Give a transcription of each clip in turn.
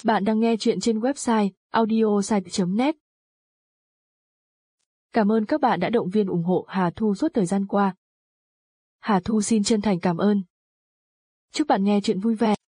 Bạn đang nghe chuyện trên website audiosite.net. Cảm ơn các bạn đã động viên ủng hộ Hà Thu suốt thời gian qua. Hà Thu xin chân thành cảm ơn. Chúc bạn nghe chuyện vui vẻ.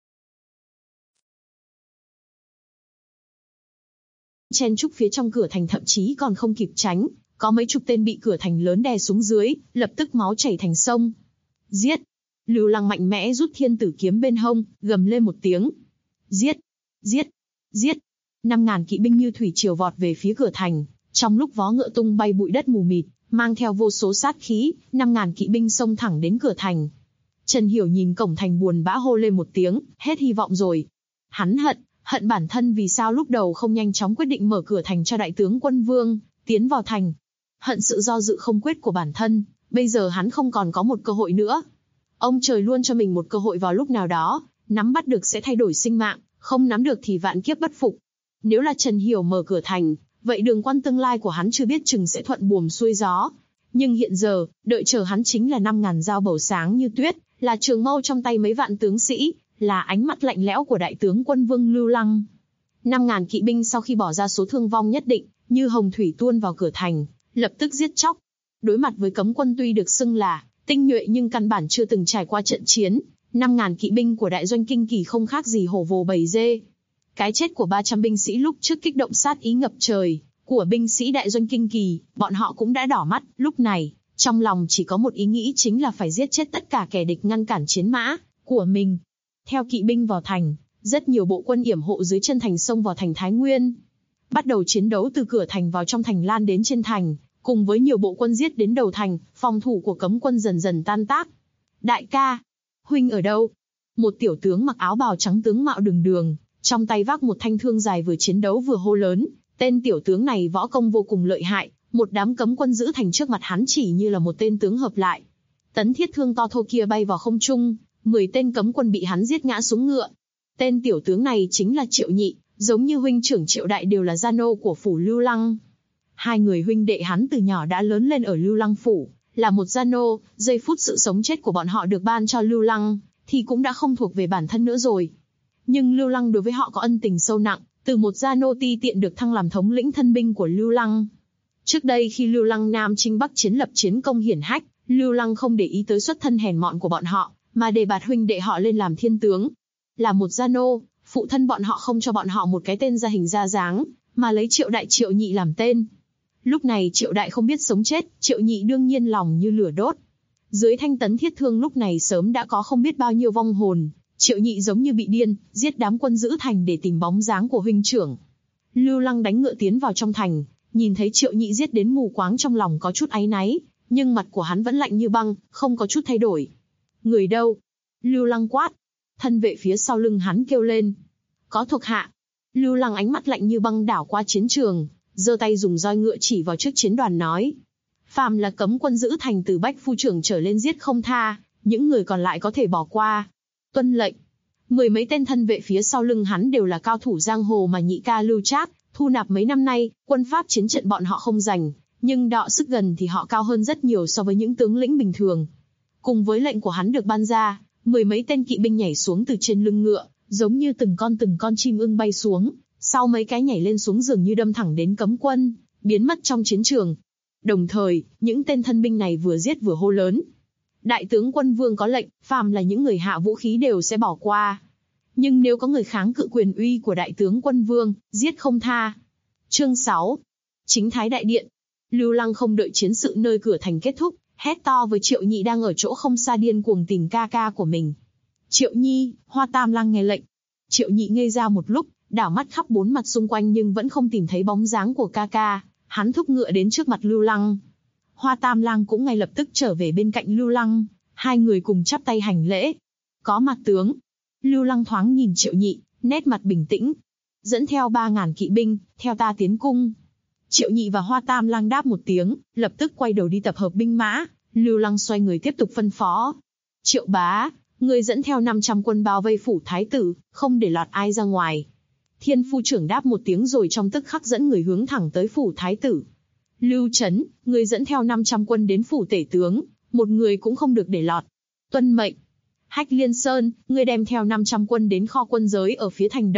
Chen chúc phía trong cửa thành thậm chí còn không kịp tránh, có mấy chục tên bị cửa thành lớn đè xuống dưới, lập tức máu chảy thành sông. Giết! Lưu Lăng mạnh mẽ rút thiên tử kiếm bên hông, gầm lên một tiếng. Giết! Giết! Giết! 5.000 kỵ binh như thủy triều vọt về phía cửa thành, trong lúc vó ngựa tung bay bụi đất mù mịt, mang theo vô số sát khí, 5.000 kỵ binh xông thẳng đến cửa thành. Trần Hiểu nhìn cổng thành buồn bã hô lên một tiếng, hết hy vọng rồi. Hắn hận bản thân vì sao lúc đầu không nhanh chóng quyết định mở cửa thành cho đại tướng Quân Vương tiến vào thành. Hận sự do dự không quyết của bản thân, bây giờ hắn không còn có một cơ hội nữa. Ông trời luôn cho mình một cơ hội vào lúc nào đó, nắm bắt được sẽ thay đổi sinh mạng, không nắm được thì vạn kiếp bất phục. Nếu là Trần Hiểu mở cửa thành, vậy đường quan tương lai của hắn chưa biết chừng sẽ thuận buồm xuôi gió. Nhưng hiện giờ, đợi chờ hắn chính là 5.000 dao bầu sáng như tuyết, là trường mâu trong tay mấy vạn tướng sĩ, là ánh mắt lạnh lẽo của đại tướng Quân Vương Lưu Lăng. 5.000 kỵ binh sau khi bỏ ra số thương vong nhất định, như hồng thủy tuôn vào cửa thành, lập tức giết chóc. Đối mặt với cấm quân tuy được xưng là tinh nhuệ nhưng căn bản chưa từng trải qua trận chiến, 5.000 kỵ binh của đại doanh Kinh Kỳ không khác gì hổ vồ bầy dê. Cái chết của 300 binh sĩ lúc trước kích động sát ý ngập trời của binh sĩ đại doanh Kinh Kỳ, bọn họ cũng đã đỏ mắt. Lúc này, trong lòng chỉ có một ý nghĩ, chính là phải giết chết tất cả kẻ địch ngăn cản chiến mã của mình. Theo kỵ binh vào thành, rất nhiều bộ quân yểm hộ dưới chân thành xông vào thành Thái Nguyên. Bắt đầu chiến đấu từ cửa thành vào trong thành lan đến trên thành, cùng với nhiều bộ quân giết đến đầu thành, phòng thủ của cấm quân dần dần tan tác. Đại ca, huynh ở đâu? Một tiểu tướng mặc áo bào trắng tướng mạo đường đường, trong tay vác một thanh thương dài vừa chiến đấu vừa hô lớn. Tên tiểu tướng này võ công vô cùng lợi hại, một đám cấm quân giữ thành trước mặt hắn chỉ như là một tên tướng hợp lại. Tấn thiết thương to thô kia bay vào không trung, 10 tên cấm quân bị hắn giết ngã xuống ngựa. Tên tiểu tướng này chính là Triệu Nhị, giống như huynh trưởng Triệu Đại đều là gia nô của phủ Lưu Lăng. Hai người huynh đệ hắn từ nhỏ đã lớn lên ở Lưu Lăng phủ, là một gia nô, giây phút sự sống chết của bọn họ được ban cho Lưu Lăng, thì cũng đã không thuộc về bản thân nữa rồi. Nhưng Lưu Lăng đối với họ có ân tình sâu nặng, từ một gia nô ti tiện được thăng làm thống lĩnh thân binh của Lưu Lăng. Trước đây khi Lưu Lăng Nam chinh Bắc chiến lập chiến công hiển hách, Lưu Lăng không để ý tới xuất thân hèn mọn của bọn họ, mà đề bạt huynh đệ họ lên làm thiên tướng. Là một gia nô, phụ thân bọn họ không cho bọn họ một cái tên ra hình ra dáng, mà lấy Triệu Đại Triệu Nhị làm tên. Lúc này Triệu Đại không biết sống chết, Triệu Nhị đương nhiên lòng như lửa đốt. Dưới thanh tấn thiết thương lúc này sớm đã có không biết bao nhiêu vong hồn, Triệu Nhị giống như bị điên, giết đám quân giữ thành để tìm bóng dáng của huynh trưởng. Lưu Lăng đánh ngựa tiến vào trong thành, nhìn thấy Triệu Nhị giết đến mù quáng trong lòng có chút áy náy, nhưng mặt của hắn vẫn lạnh như băng, không có chút thay đổi. Người đâu? Lưu Lăng quát. Thân vệ phía sau lưng hắn kêu lên. Có thuộc hạ. Lưu Lăng ánh mắt lạnh như băng đảo qua chiến trường, giơ tay dùng roi ngựa chỉ vào trước chiến đoàn nói. Phàm là cấm quân giữ thành từ Bách phu trưởng trở lên giết không tha, những người còn lại có thể bỏ qua. Tuân lệnh. 10 mấy tên thân vệ phía sau lưng hắn đều là cao thủ giang hồ mà nhị ca Lưu Trác thu nạp mấy năm nay, quân pháp chiến trận bọn họ không rành, nhưng đọ sức gần thì họ cao hơn rất nhiều so với những tướng lĩnh bình thường. Cùng với lệnh của hắn được ban ra, 10 mấy tên kỵ binh nhảy xuống từ trên lưng ngựa, giống như từng con chim ưng bay xuống, sau mấy cái nhảy lên xuống dường như đâm thẳng đến cấm quân, biến mất trong chiến trường. Đồng thời, những tên thân binh này vừa giết vừa hô lớn. Đại tướng Quân Vương có lệnh, phàm là những người hạ vũ khí đều sẽ bỏ qua. Nhưng nếu có người kháng cự quyền uy của đại tướng Quân Vương, giết không tha. Chương 6. Chính Thái Đại Điện. Lưu Lăng không đợi chiến sự nơi cửa thành kết thúc, hét to với Triệu Nhị đang ở chỗ không xa điên cuồng tìm ca ca của mình. Triệu Nhi, Hoa Tam Lang nghe lệnh. Triệu Nhị ngây ra một lúc, đảo mắt khắp bốn mặt xung quanh nhưng vẫn không tìm thấy bóng dáng của ca ca. Hắn thúc ngựa đến trước mặt Lưu Lăng. Hoa Tam Lang cũng ngay lập tức trở về bên cạnh Lưu Lăng, hai người cùng chắp tay hành lễ. Có mặt tướng. Lưu Lăng thoáng nhìn Triệu Nhị, nét mặt bình tĩnh. Dẫn theo 3.000 kỵ binh, theo ta tiến cung. Triệu Nhị và Hoa Tam Lang đáp một tiếng, lập tức quay đầu đi tập hợp binh mã. Lưu Lăng xoay người tiếp tục phân phó. Triệu bá, người dẫn theo 500 quân bao vây phủ thái tử, không để lọt ai ra ngoài. Thiên phu trưởng đáp một tiếng rồi trong tức khắc dẫn người hướng thẳng tới phủ thái tử. Lưu Trấn, người dẫn theo 500 quân đến phủ tể tướng, một người cũng không được để lọt. Tuân mệnh. Hách Liên Sơn, người đem theo 500 quân đến kho quân giới ở phía thành đông,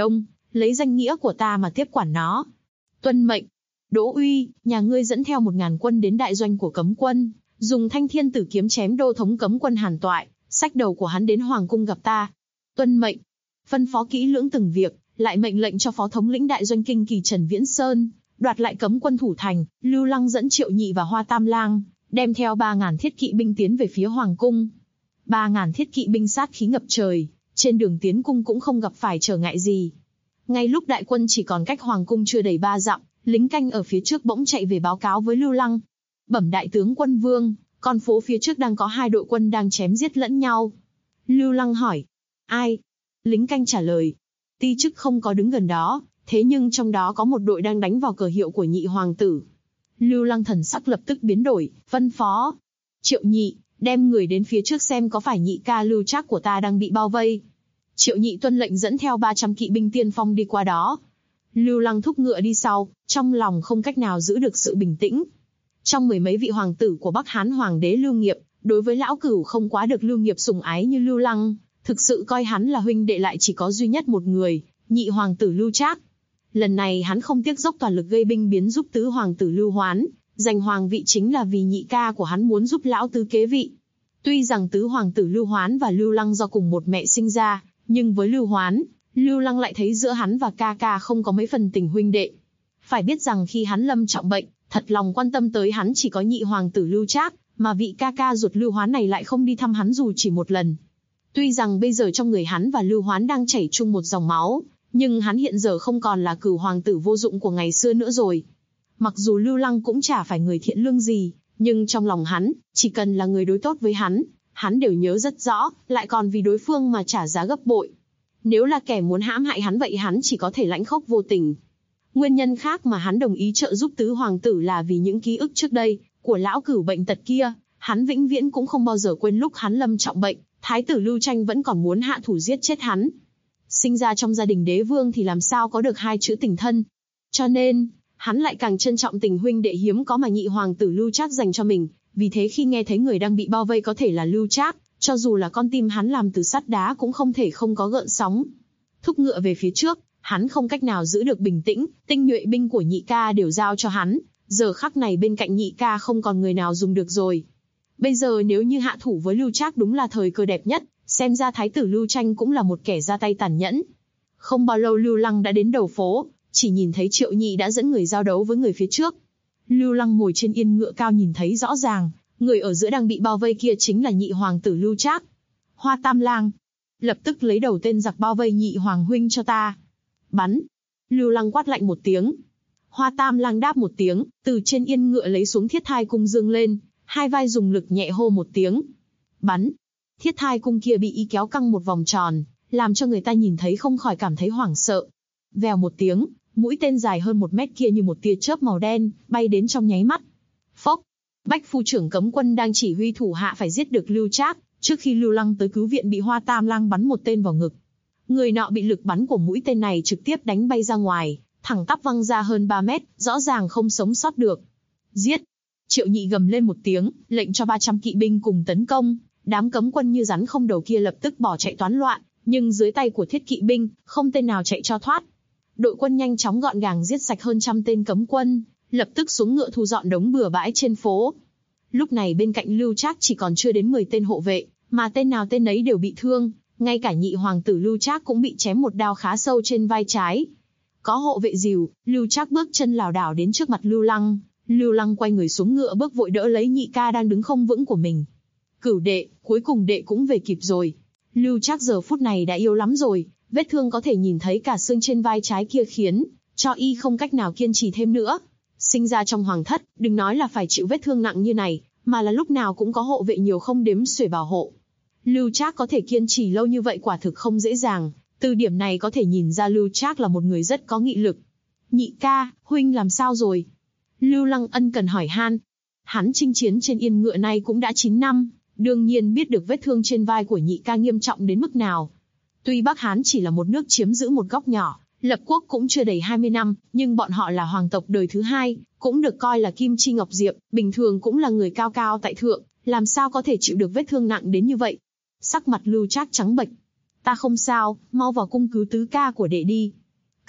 lấy danh nghĩa của ta mà tiếp quản nó. Tuân mệnh. Đỗ Uy, nhà ngươi dẫn theo 1000 quân đến đại doanh của cấm quân, dùng Thanh Thiên Tử kiếm chém đô thống cấm quân Hàn Toại, xách đầu của hắn đến hoàng cung gặp ta. Tuân mệnh. Phân phó kỹ lưỡng từng việc, lại mệnh lệnh cho phó thống lĩnh đại doanh Kinh Kỳ Trần Viễn Sơn đoạt lại cấm quân thủ thành. Lưu Lăng dẫn Triệu Nhị và Hoa Tam Lang đem theo 3000 thiết kỵ binh tiến về phía hoàng cung. 3000 thiết kỵ binh sát khí ngập trời, trên đường tiến cung cũng không gặp phải trở ngại gì. Ngay lúc đại quân chỉ còn cách hoàng cung chưa đầy 3 dặm, lính canh ở phía trước bỗng chạy về báo cáo với Lưu Lăng. Bẩm đại tướng quân vương, con phố phía trước đang có 2 đội quân đang chém giết lẫn nhau. Lưu Lăng hỏi, ai? Lính canh trả lời, ti chức không có đứng gần đó, thế nhưng trong đó có một đội đang đánh vào cờ hiệu của Nhị hoàng tử. Lưu Lăng thần sắc lập tức biến đổi, phân phó, Triệu Nhị, đem người đến phía trước xem có phải Nhị ca Lưu Trác của ta đang bị bao vây. Triệu Nhị tuân lệnh dẫn theo 300 kỵ binh tiên phong đi qua đó. Lưu Lăng thúc ngựa đi sau, trong lòng không cách nào giữ được sự bình tĩnh. Trong 10 mấy vị hoàng tử của Bắc Hán hoàng đế Lưu Nghiệp, đối với lão cửu không quá được Lưu Nghiệp sủng ái như Lưu Lăng, thực sự coi hắn là huynh đệ lại chỉ có duy nhất một người, Nhị hoàng tử Lưu Trác. Lần này hắn không tiếc dốc toàn lực gây binh biến giúp tứ hoàng tử Lưu Hoán, giành hoàng vị chính là vì nhị ca của hắn muốn giúp lão tứ kế vị. Tuy rằng tứ hoàng tử Lưu Hoán và Lưu Lăng do cùng một mẹ sinh ra, nhưng với Lưu Hoán, Lưu Lăng lại thấy giữa hắn và ca ca không có mấy phần tình huynh đệ. Phải biết rằng khi hắn lâm trọng bệnh, thật lòng quan tâm tới hắn chỉ có nhị hoàng tử Lưu Trác, mà vị ca ca ruột Lưu Hoán này lại không đi thăm hắn dù chỉ một lần. Tuy rằng bây giờ trong người hắn và Lưu Hoán đang chảy chung một dòng máu, nhưng hắn hiện giờ không còn là cửu hoàng tử vô dụng của ngày xưa nữa rồi. Mặc dù Lưu Lăng cũng chả phải người thiện lương gì, nhưng trong lòng hắn, chỉ cần là người đối tốt với hắn đều nhớ rất rõ, lại còn vì đối phương mà trả giá gấp bội. Nếu là kẻ muốn hãm hại hắn vậy hắn chỉ có thể lãnh khốc vô tình. Nguyên nhân khác mà hắn đồng ý trợ giúp tứ hoàng tử là vì những ký ức trước đây của lão cửu bệnh tật kia, hắn vĩnh viễn cũng không bao giờ quên lúc hắn lâm trọng bệnh, thái tử Lưu Tranh vẫn còn muốn hạ thủ giết chết hắn. Sinh ra trong gia đình đế vương thì làm sao có được 2 chữ tình thân. Cho nên, hắn lại càng trân trọng tình huynh đệ hiếm có mà nhị hoàng tử Lưu Trác dành cho mình, vì thế khi nghe thấy người đang bị bao vây có thể là Lưu Trác, cho dù là con tim hắn làm từ sắt đá cũng không thể không có gợn sóng. Thúc ngựa về phía trước, hắn không cách nào giữ được bình tĩnh, tinh nhuệ binh của nhị ca đều giao cho hắn, giờ khắc này bên cạnh nhị ca không còn người nào dùng được rồi. Bây giờ nếu như hạ thủ với Lưu Trác đúng là thời cơ đẹp nhất, xem ra thái tử Lưu Tranh cũng là một kẻ ra tay tàn nhẫn. Không bao lâu Lưu Lăng đã đến đầu phố, chỉ nhìn thấy Triệu Nhị đã dẫn người giao đấu với người phía trước. Lưu Lăng ngồi trên yên ngựa cao nhìn thấy rõ ràng, người ở giữa đang bị bao vây kia chính là nhị hoàng tử Lưu Trác. Hoa Tam Lang, lập tức lấy đầu tên giặc bao vây nhị hoàng huynh cho ta. Bắn! Lưu Lăng quát lạnh một tiếng. Hoa Tam Lang đáp một tiếng, từ trên yên ngựa lấy xuống thiết thai cung dương lên, hai vai dùng lực nhẹ hô một tiếng. Bắn! Thiết thai cung kia bị y kéo căng một vòng tròn, làm cho người ta nhìn thấy không khỏi cảm thấy hoảng sợ. Vèo một tiếng, mũi tên dài hơn 1 mét kia như một tia chớp màu đen, bay đến trong nháy mắt. Phốc! Bách phu trưởng cấm quân đang chỉ huy thủ hạ phải giết được Lưu Trác, trước khi Lưu Lăng tới cứu viện bị Hoa Tam Lang bắn một tên vào ngực. Người nọ bị lực bắn của mũi tên này trực tiếp đánh bay ra ngoài, thẳng tắp văng ra hơn 3 mét, rõ ràng không sống sót được. Giết! Triệu Nhị gầm lên một tiếng, lệnh cho 300 kỵ binh cùng tấn công. Đám cấm quân như rắn không đầu kia lập tức bỏ chạy toán loạn, nhưng dưới tay của thiết kỵ binh, không tên nào chạy cho thoát. Đội quân nhanh chóng gọn gàng giết sạch hơn 100 tên cấm quân, lập tức xuống ngựa thu dọn đống bừa bãi trên phố. Lúc này bên cạnh Lưu Trác chỉ còn chưa đến 10 tên hộ vệ, mà tên nào tên ấy đều bị thương, ngay cả nhị hoàng tử Lưu Trác cũng bị chém một đao khá sâu trên vai trái. Có hộ vệ dìu, Lưu Trác bước chân lảo đảo đến trước mặt Lưu Lăng. Lưu Lăng quay người xuống ngựa bước vội đỡ lấy nhị ca đang đứng không vững của mình. Cửu đệ, cuối cùng đệ cũng về kịp rồi. Lưu Trác giờ phút này đã yếu lắm rồi, vết thương có thể nhìn thấy cả xương trên vai trái kia khiến cho y không cách nào kiên trì thêm nữa. Sinh ra trong hoàng thất, đừng nói là phải chịu vết thương nặng như này, mà là lúc nào cũng có hộ vệ nhiều không đếm xuể bảo hộ. Lưu Trác có thể kiên trì lâu như vậy quả thực không dễ dàng, từ điểm này có thể nhìn ra Lưu Trác là một người rất có nghị lực. Nhị ca, huynh làm sao rồi? Lưu Lăng ân cần hỏi han. Hắn chinh chiến trên yên ngựa này cũng đã 9 năm, đương nhiên biết được vết thương trên vai của nhị ca nghiêm trọng đến mức nào. Tuy Bắc Hán chỉ là một nước chiếm giữ một góc nhỏ, lập quốc cũng chưa đầy 20 năm, nhưng bọn họ là hoàng tộc đời thứ 2, cũng được coi là kim chi ngọc diệp, bình thường cũng là người cao cao tại thượng, làm sao có thể chịu được vết thương nặng đến như vậy. Sắc mặt Lưu Trác trắng bệch. Ta không sao, mau vào cung cứu tứ ca của đệ đi.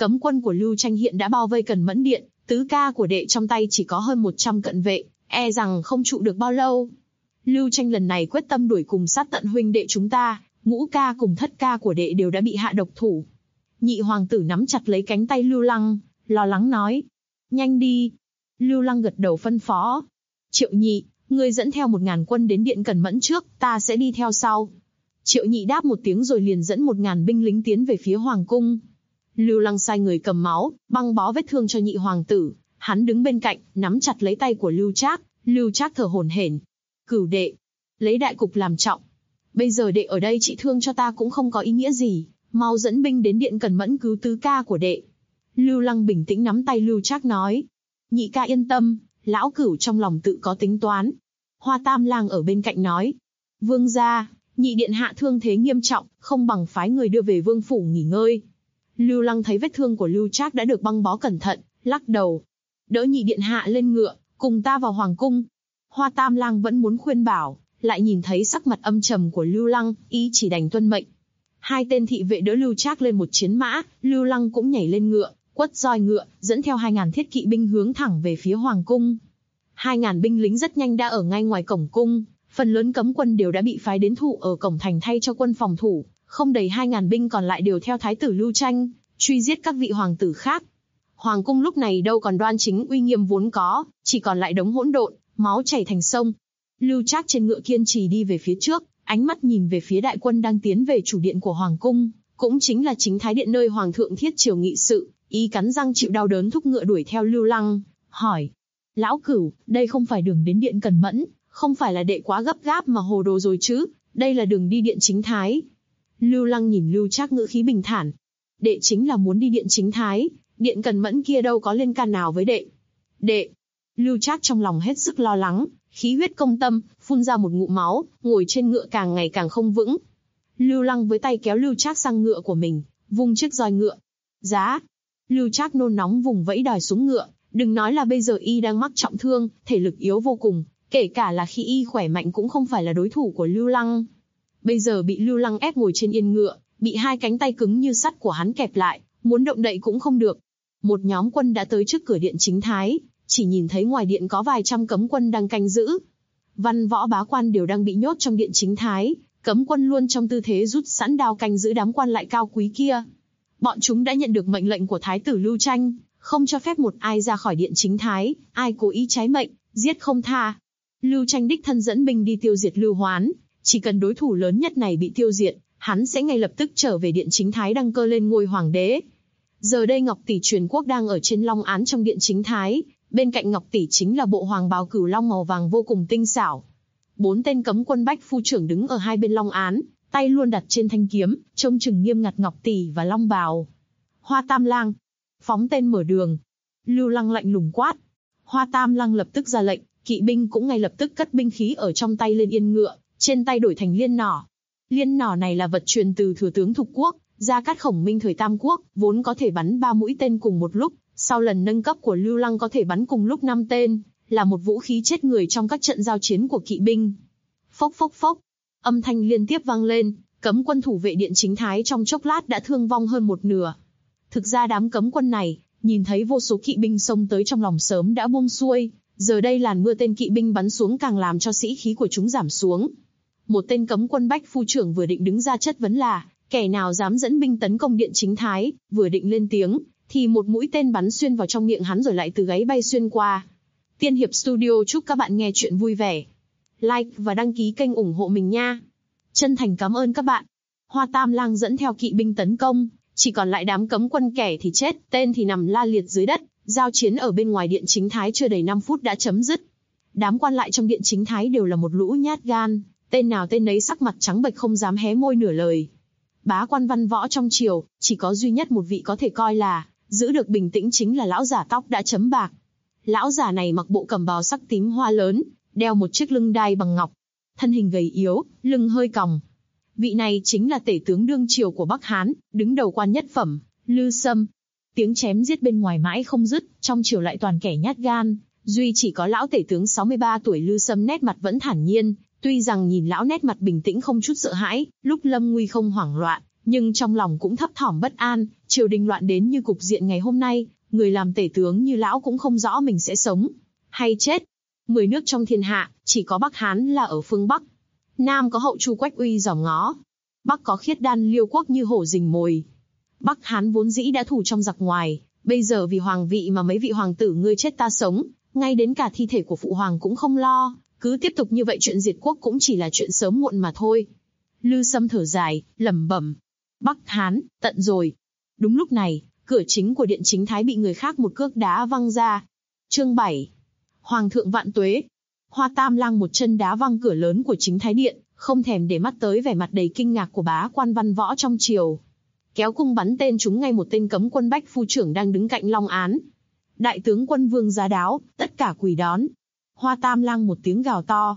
Cấm quân của Lưu Tranh hiện đã bao vây Cần Mẫn Điện, tứ ca của đệ trong tay chỉ có hơn 100 cận vệ, e rằng không trụ được bao lâu. Lưu Tranh lần này quyết tâm đuổi cùng sát tận huynh đệ chúng ta, ngũ ca cùng thất ca của đệ đều đã bị hạ độc thủ. Nhị hoàng tử nắm chặt lấy cánh tay Lưu Lăng, lo lắng nói. Nhanh đi. Lưu Lăng gật đầu phân phó. Triệu Nhị, ngươi dẫn theo 1000 quân đến điện Cần Mẫn trước, ta sẽ đi theo sau. Triệu Nhị đáp một tiếng rồi liền dẫn 1000 binh lính tiến về phía hoàng cung. Lưu Lăng sai người cầm máu, băng bó vết thương cho nhị hoàng tử. Hắn đứng bên cạnh, nắm chặt lấy tay của Lưu Trác. Lưu Trác thở hổn hển. Cửu đệ, lấy đại cục làm trọng. Bây giờ đệ ở đây trị thương cho ta cũng không có ý nghĩa gì, mau dẫn binh đến điện Cần Mẫn cứu tứ ca của đệ. Lưu Lăng bình tĩnh nắm tay Lưu Trác nói. Nhị ca yên tâm, lão Cửu trong lòng tự có tính toán. Hoa Tam Lang ở bên cạnh nói. Vương gia, nhị điện hạ thương thế nghiêm trọng, không bằng phái người đưa về vương phủ nghỉ ngơi. Lưu Lăng thấy vết thương của Lưu Trác đã được băng bó cẩn thận, lắc đầu. Đỡ nhị điện hạ lên ngựa, cùng ta vào hoàng cung. Hoa Tam Lang vẫn muốn khuyên bảo, lại nhìn thấy sắc mặt âm trầm của Lưu Lăng, ý chỉ đành tuân mệnh. Hai tên thị vệ đỡ Lưu Trác lên một chiến mã, Lưu Lăng cũng nhảy lên ngựa, quất roi ngựa, dẫn theo 2000 thiết kỵ binh hướng thẳng về phía hoàng cung. 2000 binh lính rất nhanh đã ở ngay ngoài cổng cung, phần lớn cấm quân đều đã bị phái đến thủ ở cổng thành thay cho quân phòng thủ, không đầy 2000 binh còn lại đều theo thái tử Lưu Tranh, truy giết các vị hoàng tử khác. Hoàng cung lúc này đâu còn đoan chính uy nghiêm vốn có, chỉ còn lại đống hỗn độn, máu chảy thành sông. Lưu Trác trên ngựa kiên trì đi về phía trước, ánh mắt nhìn về phía đại quân đang tiến về chủ điện của hoàng cung, cũng chính là chính thái điện nơi hoàng thượng thiết triều nghị sự. Y cắn răng chịu đau đớn thúc ngựa đuổi theo Lưu Lăng, hỏi. Lão Cửu, đây không phải đường đến điện Cần Mẫn, không phải là đệ quá gấp gáp mà hồ đồ rồi chứ, đây là đường đi điện chính thái. Lưu Lăng nhìn Lưu Trác ngữ khí bình thản. Đệ chính là muốn đi điện chính thái, điện Cần Mẫn kia đâu có liên can nào với đệ. Đệ. Lưu Trác trong lòng hết sức lo lắng, khí huyết công tâm, phun ra một ngụm máu, ngồi trên ngựa càng ngày càng không vững. Lưu Lăng với tay kéo Lưu Trác sang ngựa của mình, vung chiếc roi ngựa. Giá. Lưu Trác nôn nóng vùng vẫy đòi xuống ngựa, đừng nói là bây giờ y đang mắc trọng thương, thể lực yếu vô cùng, kể cả là khi y khỏe mạnh cũng không phải là đối thủ của Lưu Lăng. Bây giờ bị Lưu Lăng ép ngồi trên yên ngựa, bị hai cánh tay cứng như sắt của hắn kẹp lại, muốn động đậy cũng không được. Một nhóm quân đã tới trước cửa điện chính thái, chỉ nhìn thấy ngoài điện có vài trăm cấm quân đang canh giữ. Văn võ bá quan đều đang bị nhốt trong điện chính thái, cấm quân luôn trong tư thế rút sẵn đao canh giữ đám quan lại cao quý kia. Bọn chúng đã nhận được mệnh lệnh của thái tử Lưu Tranh, không cho phép một ai ra khỏi điện chính thái, ai cố ý trái mệnh, giết không tha. Lưu Tranh đích thân dẫn binh đi tiêu diệt Lưu Hoán, chỉ cần đối thủ lớn nhất này bị tiêu diệt, hắn sẽ ngay lập tức trở về điện chính thái đăng cơ lên ngôi hoàng đế. Giờ đây Ngọc Tỷ truyền quốc đang ở trên long án trong điện chính thái, bên cạnh Ngọc Tỷ chính là bộ hoàng bào cửu long màu vàng vô cùng tinh xảo. 4 tên cấm quân bách phu trưởng đứng ở hai bên long án, tay luôn đặt trên thanh kiếm, trông chừng nghiêm ngặt Ngọc Tỷ và long bào. Hoa Tam Lang, phóng tên mở đường. Lưu Lăng lạnh lùng quát. Hoa Tam Lang lập tức ra lệnh, kỵ binh cũng ngay lập tức cất binh khí ở trong tay lên yên ngựa, trên tay đổi thành liên nỏ. Liên nỏ này là vật truyền từ thừa tướng Thục Quốc, Gia Cát Khổng Minh thời Tam Quốc, vốn có thể bắn 3 mũi tên cùng một lúc, sau lần nâng cấp của Lưu Lăng có thể bắn cùng lúc 5 tên, là một vũ khí chết người trong các trận giao chiến của kỵ binh. Phốc phốc phốc, âm thanh liên tiếp vang lên, cấm quân thủ vệ điện chính thái trong chốc lát đã thương vong hơn một nửa. Thực ra đám cấm quân này, nhìn thấy vô số kỵ binh xông tới trong lòng sớm đã buông xuôi, giờ đây làn mưa tên kỵ binh bắn xuống càng làm cho sĩ khí của chúng giảm xuống. Một tên cấm quân bách phu trưởng vừa định đứng ra chất vấn là, kẻ nào dám dẫn binh tấn công điện chính thái, vừa định lên tiếng, thì một mũi tên bắn xuyên vào trong miệng hắn rồi lại từ gáy bay xuyên qua. Tiên Hiệp Studio chúc các bạn nghe chuyện vui vẻ. Like và đăng ký kênh ủng hộ mình nha. Chân thành cảm ơn các bạn. Hoa Tam Lang dẫn theo kỵ binh tấn công, chỉ còn lại đám cấm quân, kẻ thì chết, tên thì nằm la liệt dưới đất. Giao chiến ở bên ngoài điện chính thái chưa đầy 5 phút đã chấm dứt. Đám quan lại trong điện chính thái đều là một lũ nhát gan, tên nào tên nấy sắc mặt trắng bệch không dám hé môi nửa lời. Bá quan văn võ trong triều, chỉ có duy nhất một vị có thể coi là giữ được bình tĩnh chính là lão giả tóc đã chấm bạc. Lão giả này mặc bộ cẩm bào sắc tím hoa lớn, đeo một chiếc lưng đai bằng ngọc, thân hình gầy yếu, lưng hơi còng. Vị này chính là tể tướng đương triều của Bắc Hán, đứng đầu quan nhất phẩm, Lư Sâm. Tiếng chém giết bên ngoài mãi không dứt, trong triều lại toàn kẻ nhát gan, duy chỉ có lão tể tướng 63 tuổi Lư Sâm nét mặt vẫn thản nhiên, tuy rằng nhìn lão nét mặt bình tĩnh không chút sợ hãi, lúc lâm nguy không hoảng loạn, nhưng trong lòng cũng thấp thỏm bất an, triều đình loạn đến như cục diện ngày hôm nay, người làm tể tướng như lão cũng không rõ mình sẽ sống hay chết. 10 nước trong thiên hạ, chỉ có Bắc Hán là ở phương Bắc. Nam có Hậu Chu Quách Uy dòm ngó. Bắc có Khiết Đan Liêu Quốc như hổ rình mồi. Bắc Hán vốn dĩ đã thù trong giặc ngoài, bây giờ vì hoàng vị mà mấy vị hoàng tử ngươi chết ta sống, ngay đến cả thi thể của phụ hoàng cũng không lo, cứ tiếp tục như vậy chuyện diệt quốc cũng chỉ là chuyện sớm muộn mà thôi. Lư Sâm thở dài, lẩm bẩm. Bắc Hán, tận rồi. Đúng lúc này, cửa chính của điện chính thái bị người khác một cước đá văng ra. Chương 7. Hoàng thượng vạn tuế. Hoa Tam Lang một chân đá văng cửa lớn của chính thái điện, không thèm để mắt tới vẻ mặt đầy kinh ngạc của bá quan văn võ trong triều. Kéo cung bắn tên trúng ngay một tên cấm quân bách phu trưởng đang đứng cạnh long án. Đại tướng quân Vương Giá Đáo, tất cả quỳ đón. Hoa Tam Lang một tiếng gào to.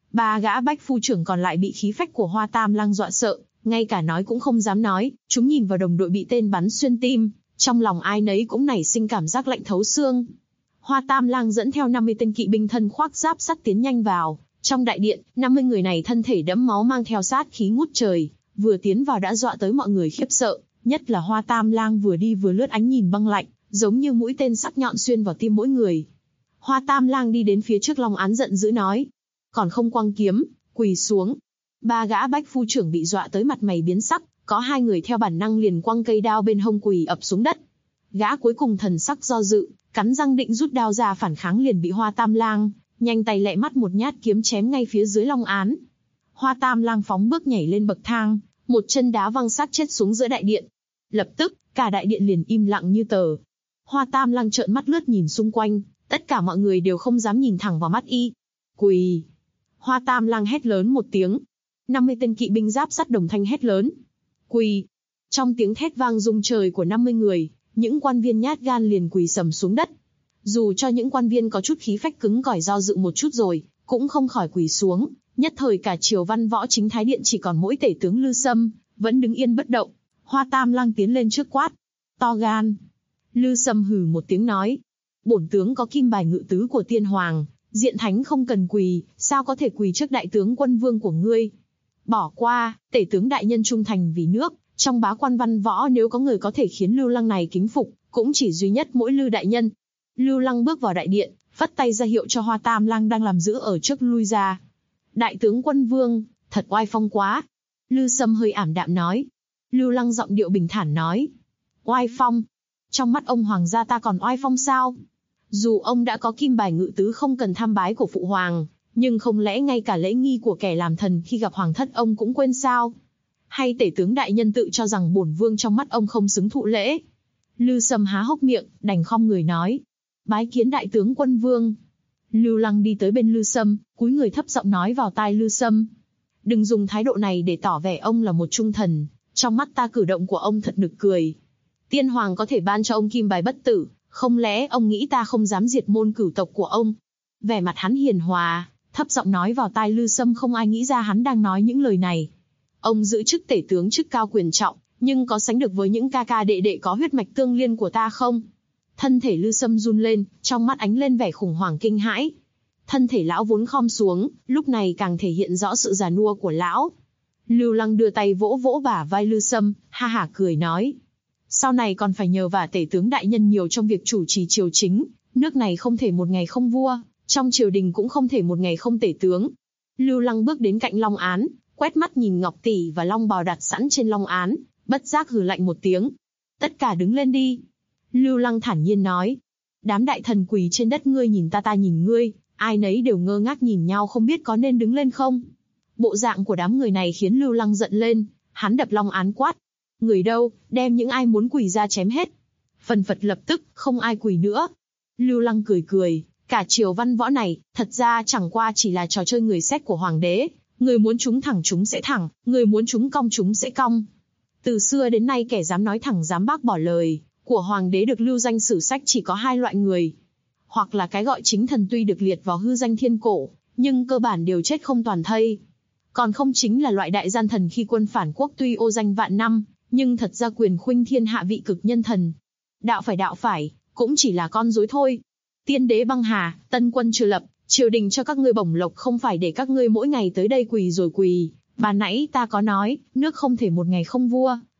3 gã bách phu trưởng còn lại bị khí phách của Hoa Tam Lang dọa sợ, ngay cả nói cũng không dám nói. Chúng nhìn vào đồng đội bị tên bắn xuyên tim, trong lòng ai nấy cũng nảy sinh cảm giác lạnh thấu xương. Hoa Tam Lang dẫn theo 50 tên kỵ binh thân khoác giáp sắt tiến nhanh vào trong đại điện. 50 người này thân thể đẫm máu mang theo sát khí ngút trời, vừa tiến vào đã dọa tới mọi người khiếp sợ. Nhất là Hoa Tam Lang vừa đi vừa lướt ánh nhìn băng lạnh, giống như mũi tên sắc nhọn xuyên vào tim mỗi người. Hoa Tam Lang đi đến phía trước long án giận dữ nói, còn không quăng kiếm, quỳ xuống. 3 gã bách phu trưởng bị dọa tới mặt mày biến sắc, có 2 người theo bản năng liền quăng cây đao bên hông quỳ ập xuống đất. Gã cuối cùng thần sắc do dự, cắn răng định rút đao ra phản kháng liền bị Hoa Tam Lang nhanh tay lẹ mắt một nhát kiếm chém ngay phía dưới long án. Hoa Tam Lang phóng bước nhảy lên bậc thang, một chân đá văng xác chết xuống giữa đại điện. Lập tức, cả đại điện liền im lặng như tờ. Hoa Tam Lang trợn mắt lướt nhìn xung quanh, tất cả mọi người đều không dám nhìn thẳng vào mắt y. Quỳ! Hoa Tam Lang hét lớn một tiếng. 50 tên kỵ binh giáp sắt đồng thanh hét lớn. Quỳ! Trong tiếng thét vang rung trời của 50 người, những quan viên nhát gan liền quỳ sầm xuống đất. Dù cho những quan viên có chút khí phách cứng cỏi do dự một chút rồi, cũng không khỏi quỳ xuống. Nhất thời cả triều văn võ chính thái điện chỉ còn mỗi tể tướng Lư Sâm vẫn đứng yên bất động. Hoa Tam Lang tiến lên trước quát. To gan! Lư Sâm hừ một tiếng nói. Bổn tướng có kim bài ngự tứ của tiên hoàng, diện thánh không cần quỳ, sao có thể quỳ trước đại tướng quân vương của ngươi? Bỏ qua, tể tướng đại nhân trung thành vì nước, trong bá quan văn võ nếu có người có thể khiến Lưu Lăng này kính phục, cũng chỉ duy nhất mỗi Lư đại nhân. Lưu Lăng bước vào đại điện, phất tay ra hiệu cho Hoa Tam Lang đang làm giữ ở trước lui ra. Đại tướng quân vương, thật oai phong quá. Lư Sâm hơi ảm đạm nói. Lưu Lăng giọng điệu bình thản nói. Oai phong? Trong mắt ông hoàng gia ta còn oai phong sao? Dù ông đã có kim bài ngự tứ không cần tham bái của phụ hoàng, nhưng không lẽ ngay cả lễ nghi của kẻ làm thần khi gặp hoàng thất ông cũng quên sao? Hay tể tướng đại nhân tự cho rằng bổn vương trong mắt ông không xứng thụ lễ? Lư Sâm há hốc miệng, đành khom người nói. Bái kiến đại tướng quân vương. Lưu Lăng đi tới bên Lư Sâm, cúi người thấp giọng nói vào tai Lư Sâm. Đừng dùng thái độ này để tỏ vẻ ông là một trung thần, trong mắt ta cử động của ông thật nực cười. Tiên hoàng có thể ban cho ông kim bài bất tử, không lẽ ông nghĩ ta không dám diệt môn cửu tộc của ông? Vẻ mặt hắn hiền hòa, thấp giọng nói vào tai Lư Sâm, không ai nghĩ ra hắn đang nói những lời này. Ông giữ chức tể tướng chức cao quyền trọng, nhưng có sánh được với những ca ca đệ đệ có huyết mạch tương liên của ta không? Thân thể Lư Sâm run lên, trong mắt ánh lên vẻ khủng hoảng kinh hãi. Thân thể lão vốn khom xuống, lúc này càng thể hiện rõ sự già nua của lão. Lưu Lăng đưa tay vỗ vỗ bả vai Lư Sâm, ha hả cười nói. Sau này còn phải nhờ vả tể tướng đại nhân nhiều trong việc chủ trì triều chính, nước này không thể một ngày không vua, trong triều đình cũng không thể một ngày không tể tướng. Lưu Lăng bước đến cạnh long án, quét mắt nhìn ngọc tỷ và long bào đặt sẵn trên long án, bất giác hừ lạnh một tiếng. Tất cả đứng lên đi. Lưu Lăng thản nhiên nói. Đám đại thần quỳ trên đất, ngươi nhìn ta nhìn ngươi, ai nấy đều ngơ ngác nhìn nhau không biết có nên đứng lên không. Bộ dạng của đám người này khiến Lưu Lăng giận lên, hắn đập long án quát. Người đâu, đem những ai muốn quỳ ra chém hết. Phần phật lập tức, không ai quỳ nữa. Lưu Lăng cười cười, cả triều văn võ này, thật ra chẳng qua chỉ là trò chơi người xét của hoàng đế. Người muốn chúng thẳng chúng sẽ thẳng, người muốn chúng cong chúng sẽ cong. Từ xưa đến nay kẻ dám nói thẳng dám bác bỏ lời của hoàng đế được lưu danh sử sách chỉ có 2 loại người. Hoặc là cái gọi chính thần tuy được liệt vào hư danh thiên cổ, nhưng cơ bản đều chết không toàn thây. Còn không chính là loại đại gian thần khi quân phản quốc tuy ô danh vạn năm, nhưng thật ra quyền khuynh thiên hạ vị cực nhân thần. Đạo phải, cũng chỉ là con rối thôi. Tiên đế băng hà, tân quân chưa lập, triều đình cho các ngươi bổng lộc không phải để các ngươi mỗi ngày tới đây quỳ rồi quỳ. Bà nãy ta có nói, nước không thể một ngày không vua,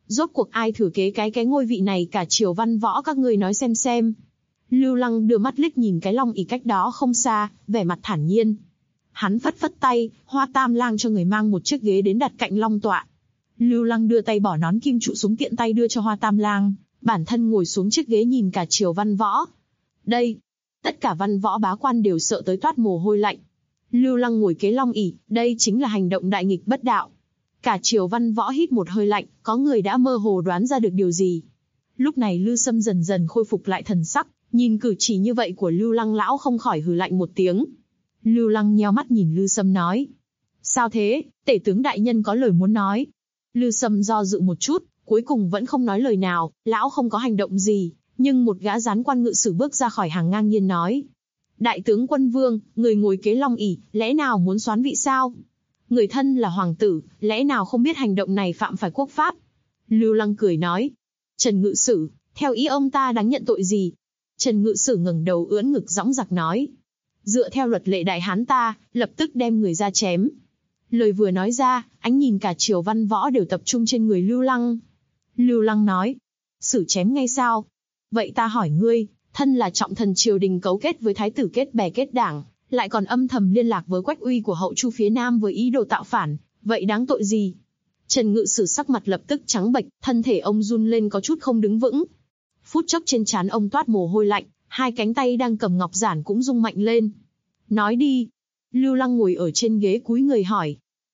Rốt cuộc ai thừa kế cái ngôi vị này cả triều văn võ các ngươi nói xem. Lưu Lăng đưa mắt liếc nhìn cái long ỷ cách đó không xa, vẻ mặt thản nhiên. Hắn phất phất tay, Hoa Tam Lang cho người mang một chiếc ghế đến đặt cạnh long tọa. Lưu Lăng đưa tay bỏ nón kim trụ xuống tiện tay đưa cho Hoa Tam Lang, bản thân ngồi xuống chiếc ghế nhìn cả triều văn võ. Đây, tất cả văn võ bá quan đều sợ tới toát mồ hôi lạnh. Lưu Lăng ngồi kế long ỷ, đây chính là hành động đại nghịch bất đạo. Cả triều văn võ hít một hơi lạnh, có người đã mơ hồ đoán ra được điều gì. Lúc này Lư Sâm dần dần khôi phục lại thần sắc, nhìn cử chỉ như vậy của Lưu Lăng lão không khỏi hừ lạnh một tiếng. Lưu Lăng nheo mắt nhìn Lư Sâm nói. Sao thế, tể tướng đại nhân có lời muốn nói. Lư Sâm do dự một chút, cuối cùng vẫn không nói lời nào, lão không có hành động gì, nhưng một gã gián quan ngự sử bước ra khỏi hàng ngang nhiên nói. Đại tướng quân vương, người ngồi kế long ỷ, lẽ nào muốn soán vị sao? Người thân là hoàng tử, lẽ nào không biết hành động này phạm phải quốc pháp? Lưu Lăng cười nói. Trần ngự sử, theo ý ông ta đáng nhận tội gì? Trần ngự sử ngẩng đầu ưỡn ngực dõng dạc nói. Dựa theo luật lệ đại hán ta, lập tức đem người ra chém. Lời vừa nói ra, ánh nhìn cả triều văn võ đều tập trung trên người Lưu Lăng. Lưu Lăng nói. Xử chém ngay sao? Vậy ta hỏi ngươi, thân là trọng thần triều đình cấu kết với thái tử kết bè kết đảng, lại còn âm thầm liên lạc với Quách Uy của hậu Chu phía Nam với ý đồ tạo phản, vậy đáng tội gì? Trần ngự sử sắc mặt lập tức trắng bệch, thân thể ông run lên có chút không đứng vững. Phút chốc trên trán ông toát mồ hôi lạnh, hai cánh tay đang cầm ngọc giản cũng rung mạnh lên. Nói đi. Lưu Lăng ngồi ở trên ghế cúi người hỏi.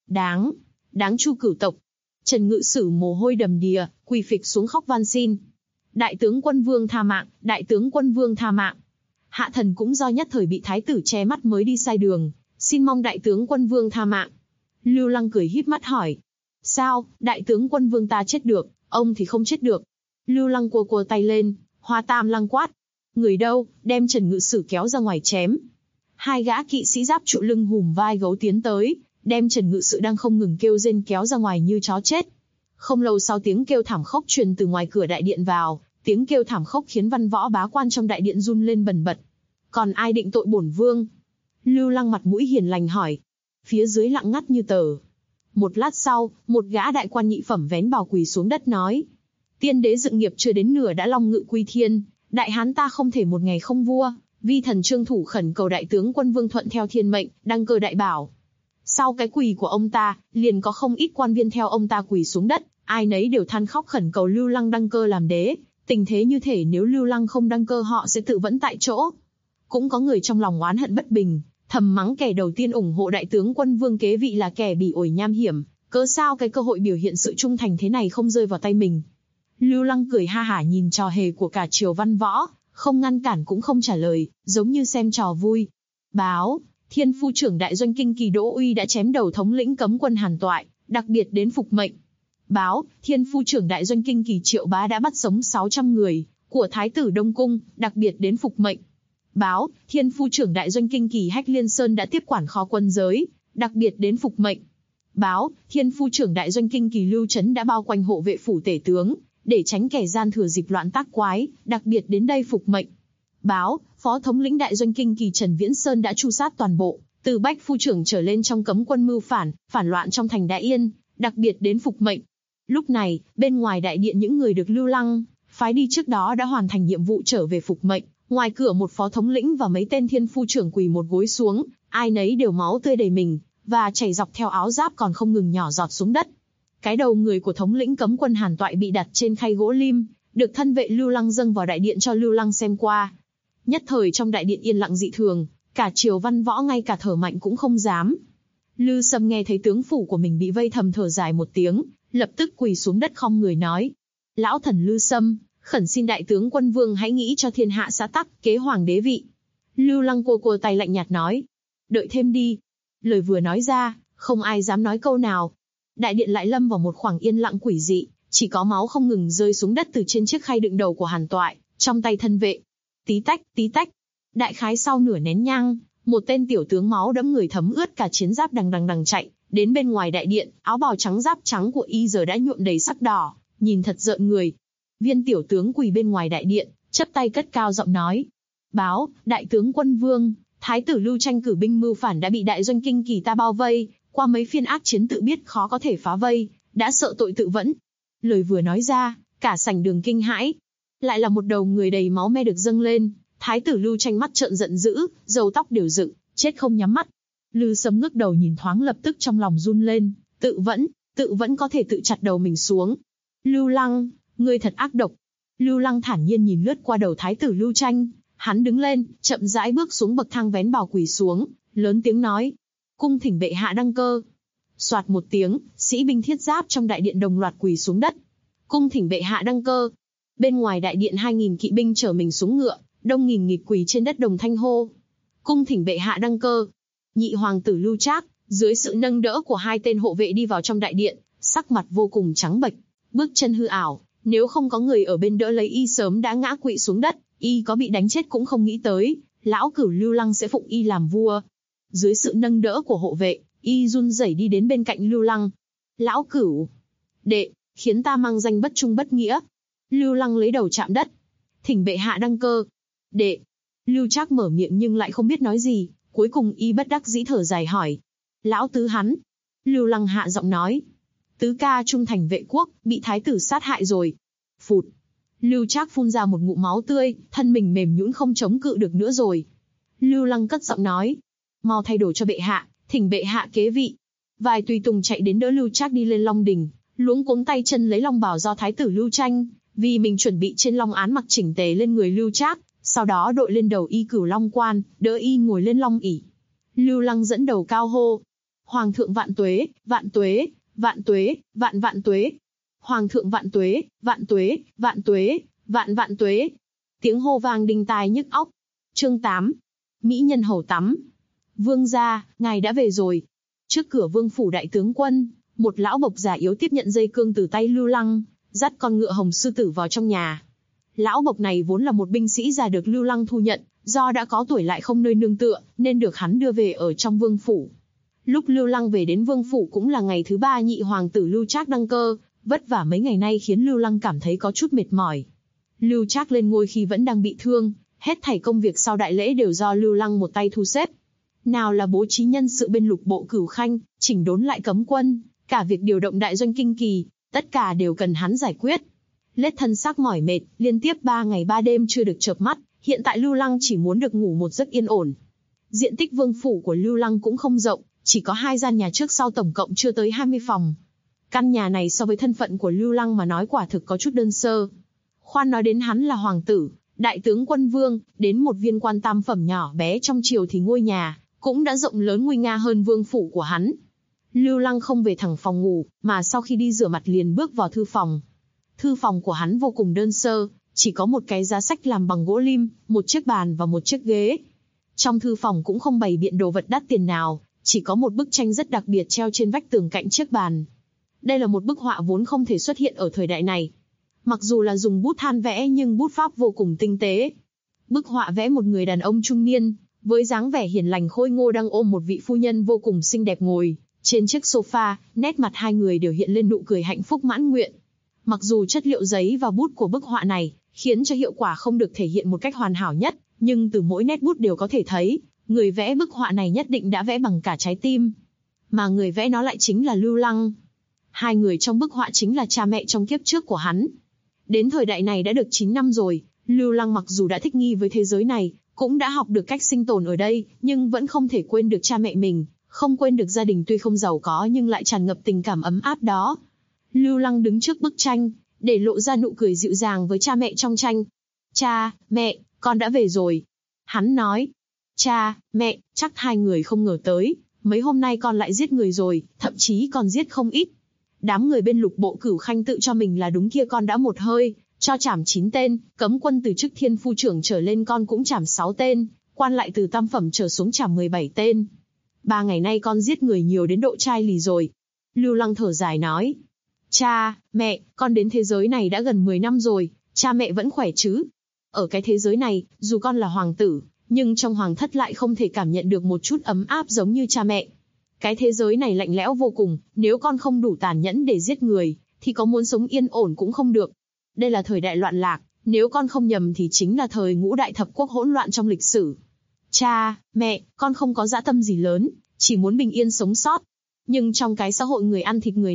Đáng Chu cửu tộc. Trần ngự sử mồ hôi đầm đìa, quỳ phịch xuống khóc van xin. Đại tướng quân vương tha mạng, đại tướng quân vương tha mạng. Hạ thần cũng do nhất thời bị thái tử che mắt mới đi sai đường, xin mong đại tướng quân vương tha mạng. Lưu Lăng cười híp mắt hỏi. Sao, đại tướng quân vương ta chết được, ông thì không chết được. Lưu Lăng cua tay lên, Hoa Tam Lang quát. Người đâu, đem Trần ngự sử kéo ra ngoài chém. Hai gã kỵ sĩ giáp trụ lưng hùm vai gấu tiến tới, đem Trần ngự sử đang không ngừng kêu rên kéo ra ngoài như chó chết. Không lâu sau tiếng kêu thảm khốc truyền từ ngoài cửa đại điện vào, tiếng kêu thảm khốc khiến văn võ bá quan trong đại điện run lên bần bật. Còn ai định tội bổn vương? Lưu Lăng mặt mũi hiền lành hỏi. Phía dưới lặng ngắt như tờ. Một lát sau, một gã đại quan nhị phẩm vén bào quỳ xuống đất nói. Tiên đế dựng nghiệp chưa đến nửa đã long ngự quy thiên, đại hán ta không thể một ngày không vua, vi thần Trương Thủ khẩn cầu đại tướng quân vương thuận theo thiên mệnh, đăng cơ đại bảo. Sau cái quỳ của ông ta, liền có không ít quan viên theo ông ta quỳ xuống đất, ai nấy đều than khóc khẩn cầu Lưu Lăng đăng cơ làm đế. Tình thế như thể nếu Lưu Lăng không đăng cơ họ sẽ tự vẫn tại chỗ. Cũng có người trong lòng oán hận bất bình, thầm mắng kẻ đầu tiên ủng hộ đại tướng quân vương kế vị là kẻ bỉ ổi nham hiểm, cớ sao cái cơ hội biểu hiện sự trung thành thế này không rơi vào tay mình. Lưu Lăng cười ha hả nhìn trò hề của cả triều văn võ, không ngăn cản cũng không trả lời, giống như xem trò vui. Báo, Thiên Phu trưởng đại doanh kinh kỳ Đỗ Uy đã chém đầu thống lĩnh cấm quân Hàn Toại, đặc biệt đến phục mệnh. Báo, Thiên Phu trưởng đại doanh kinh kỳ Triệu Bá đã bắt sống 600 người của Thái tử Đông Cung, đặc biệt đến phục mệnh. Báo, Thiên Phu trưởng đại doanh kinh kỳ Hách Liên Sơn đã tiếp quản kho quân giới, đặc biệt đến phục mệnh. Báo, Thiên Phu trưởng đại doanh kinh kỳ Lưu Trấn đã bao quanh hộ vệ phủ tể tướng, để tránh kẻ gian thừa dịp loạn tác quái, đặc biệt đến đây phục mệnh. Báo, Phó thống lĩnh đại doanh kinh kỳ Trần Viễn Sơn đã tru sát toàn bộ, từ Bách Phu trưởng trở lên trong cấm quân mưu phản loạn trong thành Đại Yên, đặc biệt đến phục mệnh. Lúc này, bên ngoài đại điện những người được Lưu Lăng phái đi trước đó đã hoàn thành nhiệm vụ trở về phục mệnh. Ngoài cửa một phó thống lĩnh và mấy tên thiên phu trưởng quỳ một gối xuống, ai nấy đều máu tươi đầy mình, và chảy dọc theo áo giáp còn không ngừng nhỏ giọt xuống đất. Cái đầu người của thống lĩnh cấm quân Hàn Toại bị đặt trên khay gỗ lim, được thân vệ Lưu Lăng dâng vào đại điện cho Lưu Lăng xem qua. Nhất thời trong đại điện yên lặng dị thường, cả triều văn võ ngay cả thở mạnh cũng không dám. Lư Sâm nghe thấy tướng phủ của mình bị vây thầm thở dài một tiếng, lập tức quỳ xuống đất khom người nói. Lão thần Lư Sâm, khẩn xin đại tướng quân vương hãy nghĩ cho thiên hạ xã tắc, kế hoàng đế vị. Lưu Lăng cua tay lạnh nhạt nói. Đợi thêm đi. Lời vừa nói ra, không ai dám nói câu nào. Đại điện lại lâm vào một khoảng yên lặng quỷ dị, chỉ có máu không ngừng rơi xuống đất từ trên chiếc khay đựng đầu của Hàn Toại, trong tay thân vệ. Tí tách, tí tách. Đại khái sau nửa nén nhang, một tên tiểu tướng máu đẫm người thấm ướt cả chiến giáp đằng chạy, đến bên ngoài đại điện, áo bào trắng giáp trắng của y giờ đã nhuộm đầy sắc đỏ, nhìn thật rợn người. Viên tiểu tướng quỳ bên ngoài đại điện, chắp tay cất cao giọng nói. Báo, đại tướng quân vương, thái tử Lưu Tranh cử binh mưu phản đã bị đại doanh kinh kỳ ta bao vây, qua mấy phiên ác chiến tự biết khó có thể phá vây, đã sợ tội tự vẫn. Lời vừa nói ra, cả sảnh đường kinh hãi. Lại là một đầu người đầy máu me được dâng lên. Thái tử Lưu Tranh mắt trợn giận dữ, râu tóc đều dựng, chết không nhắm mắt. Lư Sâm ngước đầu nhìn thoáng lập tức trong lòng run lên, tự vẫn có thể tự chặt đầu mình xuống. Lưu Lăng, ngươi thật ác độc. Lưu Lăng thản nhiên nhìn lướt qua đầu thái tử Lưu Tranh, hắn đứng lên, chậm rãi bước xuống bậc thang vén bào quỳ xuống, lớn tiếng nói: "Cung thỉnh bệ hạ đăng cơ." Soạt một tiếng, sĩ binh thiết giáp trong đại điện đồng loạt quỳ xuống đất. "Cung thỉnh bệ hạ đăng cơ." Bên ngoài đại điện 2000 kỵ binh chở mình xuống ngựa, đông nghìn nghịt quỳ trên đất đồng thanh hô: "Cung thỉnh bệ hạ đăng cơ." Nhị hoàng tử Lưu Trác, dưới sự nâng đỡ của hai tên hộ vệ đi vào trong đại điện, sắc mặt vô cùng trắng bệch, bước chân hư ảo, nếu không có người ở bên đỡ lấy y sớm đã ngã quỵ xuống đất, y có bị đánh chết cũng không nghĩ tới, lão cửu Lưu Lăng sẽ phụng y làm vua. Dưới sự nâng đỡ của hộ vệ, y run rẩy đi đến bên cạnh Lưu Lăng. "Lão cửu, đệ, khiến ta mang danh bất trung bất nghĩa." Lưu Lăng lấy đầu chạm đất. "Thỉnh bệ hạ đăng cơ." "Đệ." Lưu Trác mở miệng nhưng lại không biết nói gì, cuối cùng y bất đắc dĩ thở dài hỏi: "Lão tứ hắn?" Lưu Lăng hạ giọng nói: "Tứ ca trung thành vệ quốc, bị thái tử sát hại rồi." Phụt. Lưu Trác phun ra một ngụm máu tươi, thân mình mềm nhũn không chống cự được nữa rồi. Lưu Lăng cất giọng nói: "Mau thay đổi cho bệ hạ, thỉnh bệ hạ kế vị." Vài tùy tùng chạy đến đỡ Lưu Trác đi lên long đình, luống cuống tay chân lấy long bào do thái tử Lưu Tranh vì mình chuẩn bị trên long án mặc chỉnh tề lên người Lưu Trác, sau đó đội lên đầu y cửu long quan, đỡ y ngồi lên long ỷ. Lưu Lăng dẫn đầu cao hô: "Hoàng thượng vạn tuế, vạn tuế, vạn tuế, vạn vạn tuế. Hoàng thượng vạn tuế, vạn tuế, vạn tuế, vạn vạn tuế." Tiếng hô vang đinh tai nhức óc. Chương 8. Mỹ nhân hầu tắm. "Vương gia, ngài đã về rồi." Trước cửa vương phủ đại tướng quân, một lão bộc già yếu tiếp nhận dây cương từ tay Lưu Lăng, dắt con ngựa hồng sư tử vào trong nhà. Lão bộc này vốn là một binh sĩ già được Lưu Lăng thu nhận, do đã có tuổi lại không nơi nương tựa, nên được hắn đưa về ở trong vương phủ. Lúc Lưu Lăng về đến vương phủ cũng là ngày thứ 3 nhị hoàng tử Lưu Trác đăng cơ, vất vả mấy ngày nay khiến Lưu Lăng cảm thấy có chút mệt mỏi. Lưu Trác lên ngôi khi vẫn đang bị thương, hết thảy công việc sau đại lễ đều do Lưu Lăng một tay thu xếp. Nào là bố trí nhân sự bên lục bộ Cửu Khanh, chỉnh đốn lại cấm quân, cả việc điều động đại doanh kinh kỳ, tất cả đều cần hắn giải quyết. Lết thân xác mỏi mệt, liên tiếp 3 ngày 3 đêm chưa được chợp mắt, hiện tại Lưu Lăng chỉ muốn được ngủ một giấc yên ổn. Diện tích vương phủ của Lưu Lăng cũng không rộng, chỉ có 2 gian nhà trước sau tổng cộng chưa tới 20 phòng. Căn nhà này so với thân phận của Lưu Lăng mà nói quả thực có chút đơn sơ. Khoan nói đến hắn là hoàng tử, đại tướng quân vương, đến một viên quan tam phẩm nhỏ bé trong triều thì ngôi nhà cũng đã rộng lớn nguy nga hơn vương phủ của hắn. Lưu Lăng không về thẳng phòng ngủ, mà sau khi đi rửa mặt liền bước vào thư phòng. Thư phòng của hắn vô cùng đơn sơ, chỉ có một cái giá sách làm bằng gỗ lim, một chiếc bàn và một chiếc ghế. Trong thư phòng cũng không bày biện đồ vật đắt tiền nào, chỉ có một bức tranh rất đặc biệt treo trên vách tường cạnh chiếc bàn. Đây là một bức họa vốn không thể xuất hiện ở thời đại này. Mặc dù là dùng bút than vẽ nhưng bút pháp vô cùng tinh tế. Bức họa vẽ một người đàn ông trung niên, với dáng vẻ hiền lành khôi ngô đang ôm một vị phu nhân vô cùng xinh đẹp ngồi trên chiếc sofa, nét mặt hai người đều hiện lên nụ cười hạnh phúc mãn nguyện. Mặc dù chất liệu giấy và bút của bức họa này khiến cho hiệu quả không được thể hiện một cách hoàn hảo nhất, nhưng từ mỗi nét bút đều có thể thấy, người vẽ bức họa này nhất định đã vẽ bằng cả trái tim. Mà người vẽ nó lại chính là Lưu Lăng. Hai người trong bức họa chính là cha mẹ trong kiếp trước của hắn. Đến thời đại này đã được 9 năm rồi, Lưu Lăng mặc dù đã thích nghi với thế giới này, cũng đã học được cách sinh tồn ở đây, nhưng vẫn không thể quên được cha mẹ mình, không quên được gia đình tuy không giàu có nhưng lại tràn ngập tình cảm ấm áp đó. Lưu Lăng đứng trước bức tranh, để lộ ra nụ cười dịu dàng với cha mẹ trong tranh. "Cha, mẹ, con đã về rồi." Hắn nói. "Cha, mẹ, chắc hai người không ngờ tới, mấy hôm nay con lại giết người rồi, thậm chí còn giết không ít. Đám người bên lục bộ Cửu Khanh tự cho mình là đúng kia con đã một hơi cho trảm 9 tên, cấm quân từ chức thiên phu trưởng trở lên con cũng trảm 6 tên, quan lại từ tam phẩm trở xuống trảm 17 tên. 3 ngày nay con giết người nhiều đến độ chai lì rồi." Lưu Lăng thở dài nói. "Cha, mẹ, con đến thế giới này đã gần 10 năm rồi, cha mẹ vẫn khỏe chứ?" Ở cái thế giới này, dù con là hoàng tử, nhưng trong hoàng thất lại không thể cảm nhận được một chút ấm áp giống như cha mẹ. Cái thế giới này lạnh lẽo vô cùng, nếu con không đủ tàn nhẫn để giết người, thì có muốn sống yên ổn cũng không được. Đây là thời đại loạn lạc, nếu con không nhầm thì chính là thời ngũ đại thập quốc hỗn loạn trong lịch sử. Cha, mẹ, con không có dã tâm gì lớn, chỉ muốn bình yên sống sót. Nhưng trong cái xã hội người ăn thịt người này,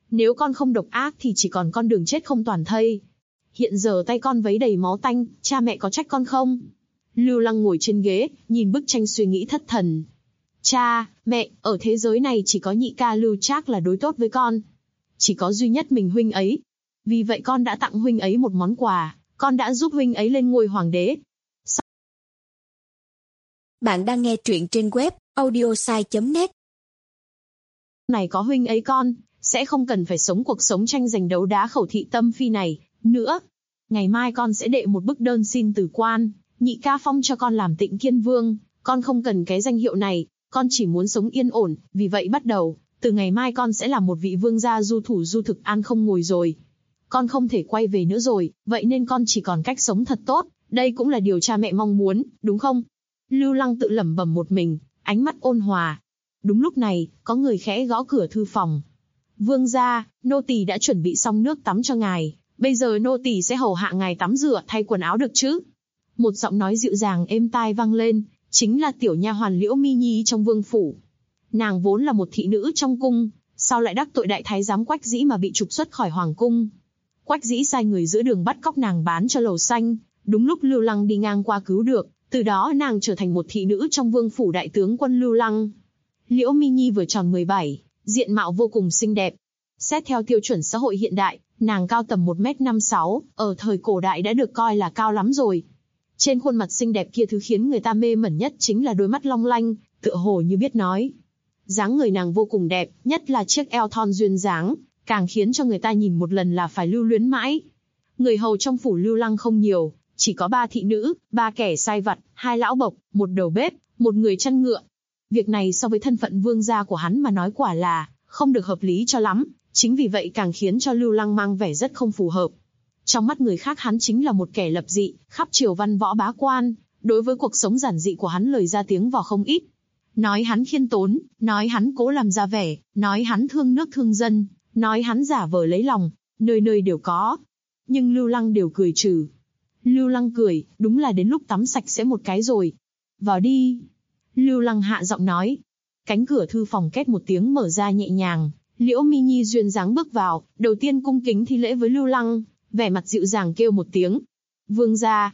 Nếu con không độc ác thì chỉ còn con đường chết không toàn thây. Hiện giờ tay con vấy đầy máu tanh, cha mẹ có trách con không? Lưu Lăng ngồi trên ghế, nhìn bức tranh suy nghĩ thất thần. Cha, mẹ, ở thế giới này chỉ có nhị ca Lưu Trác là đối tốt với con. Chỉ có duy nhất mình huynh ấy. Vì vậy con đã tặng huynh ấy một món quà, con đã giúp huynh ấy lên ngôi hoàng đế. Bạn đang nghe truyện trên web audiosai.net. Này có huynh ấy con, sẽ không cần phải sống cuộc sống tranh giành đấu đá khẩu thị tâm phi này, nữa. Ngày mai con sẽ đệ một bức đơn xin từ quan, nhị ca phong cho con làm Tịnh Kiên Vương, con không cần cái danh hiệu này, con chỉ muốn sống yên ổn, vì vậy bắt đầu, từ ngày mai con sẽ là một vị vương gia du thủ du thực an không ngồi rồi. Con không thể quay về nữa rồi, vậy nên con chỉ còn cách sống thật tốt, đây cũng là điều cha mẹ mong muốn, đúng không? Lưu Lăng tự lẩm bẩm một mình, ánh mắt ôn hòa. Đúng lúc này, có người khẽ gõ cửa thư phòng. Vương gia, nô tỳ đã chuẩn bị xong nước tắm cho ngài, bây giờ nô tỳ sẽ hầu hạ ngài tắm rửa thay quần áo được chứ? Một giọng nói dịu dàng êm tai vang lên, chính là tiểu nha hoàn Liễu Mi Nhi trong vương phủ. Nàng vốn là một thị nữ trong cung, sao lại đắc tội đại thái giám Quách Dĩ mà bị trục xuất khỏi hoàng cung? Quách Dĩ sai người giữa đường bắt cóc nàng bán cho Lầu Xanh, đúng lúc Lưu Lăng đi ngang qua cứu được, từ đó nàng trở thành một thị nữ trong vương phủ đại tướng quân Lưu Lăng. Liễu Mi Nhi vừa tròn 17, diện mạo vô cùng xinh đẹp. Xét theo tiêu chuẩn xã hội hiện đại, nàng cao tầm 1m56, ở thời cổ đại đã được coi là cao lắm rồi. Trên khuôn mặt xinh đẹp kia thứ khiến người ta mê mẩn nhất chính là đôi mắt long lanh, tựa hồ như biết nói. Dáng người nàng vô cùng đẹp, nhất là chiếc eo thon duyên dáng, càng khiến cho người ta nhìn một lần là phải lưu luyến mãi. Người hầu trong phủ Lưu Lăng không nhiều, chỉ có 3 thị nữ, 3 kẻ sai vặt, 2 lão bộc, một đầu bếp, một người chăn ngựa. Việc này so với thân phận vương gia của hắn mà nói quả là không được hợp lý cho lắm, chính vì vậy càng khiến cho Lưu Lăng mang vẻ rất không phù hợp. Trong mắt người khác hắn chính là một kẻ lập dị, khắp triều văn võ bá quan, đối với cuộc sống giản dị của hắn lời ra tiếng vào không ít. Nói hắn khiêm tốn, nói hắn cố làm ra vẻ, nói hắn thương nước thương dân, nói hắn giả vờ lấy lòng, nơi nơi đều có. Nhưng Lưu Lăng đều cười trừ. Lưu Lăng cười, đúng là đến lúc tắm sạch sẽ một cái rồi. Vào đi. Lưu Lăng hạ giọng nói. Cánh cửa thư phòng két một tiếng mở ra nhẹ nhàng, Liễu Mi Nhi duyên dáng bước vào, đầu tiên cung kính thi lễ với Lưu Lăng, vẻ mặt dịu dàng kêu một tiếng. Vương gia.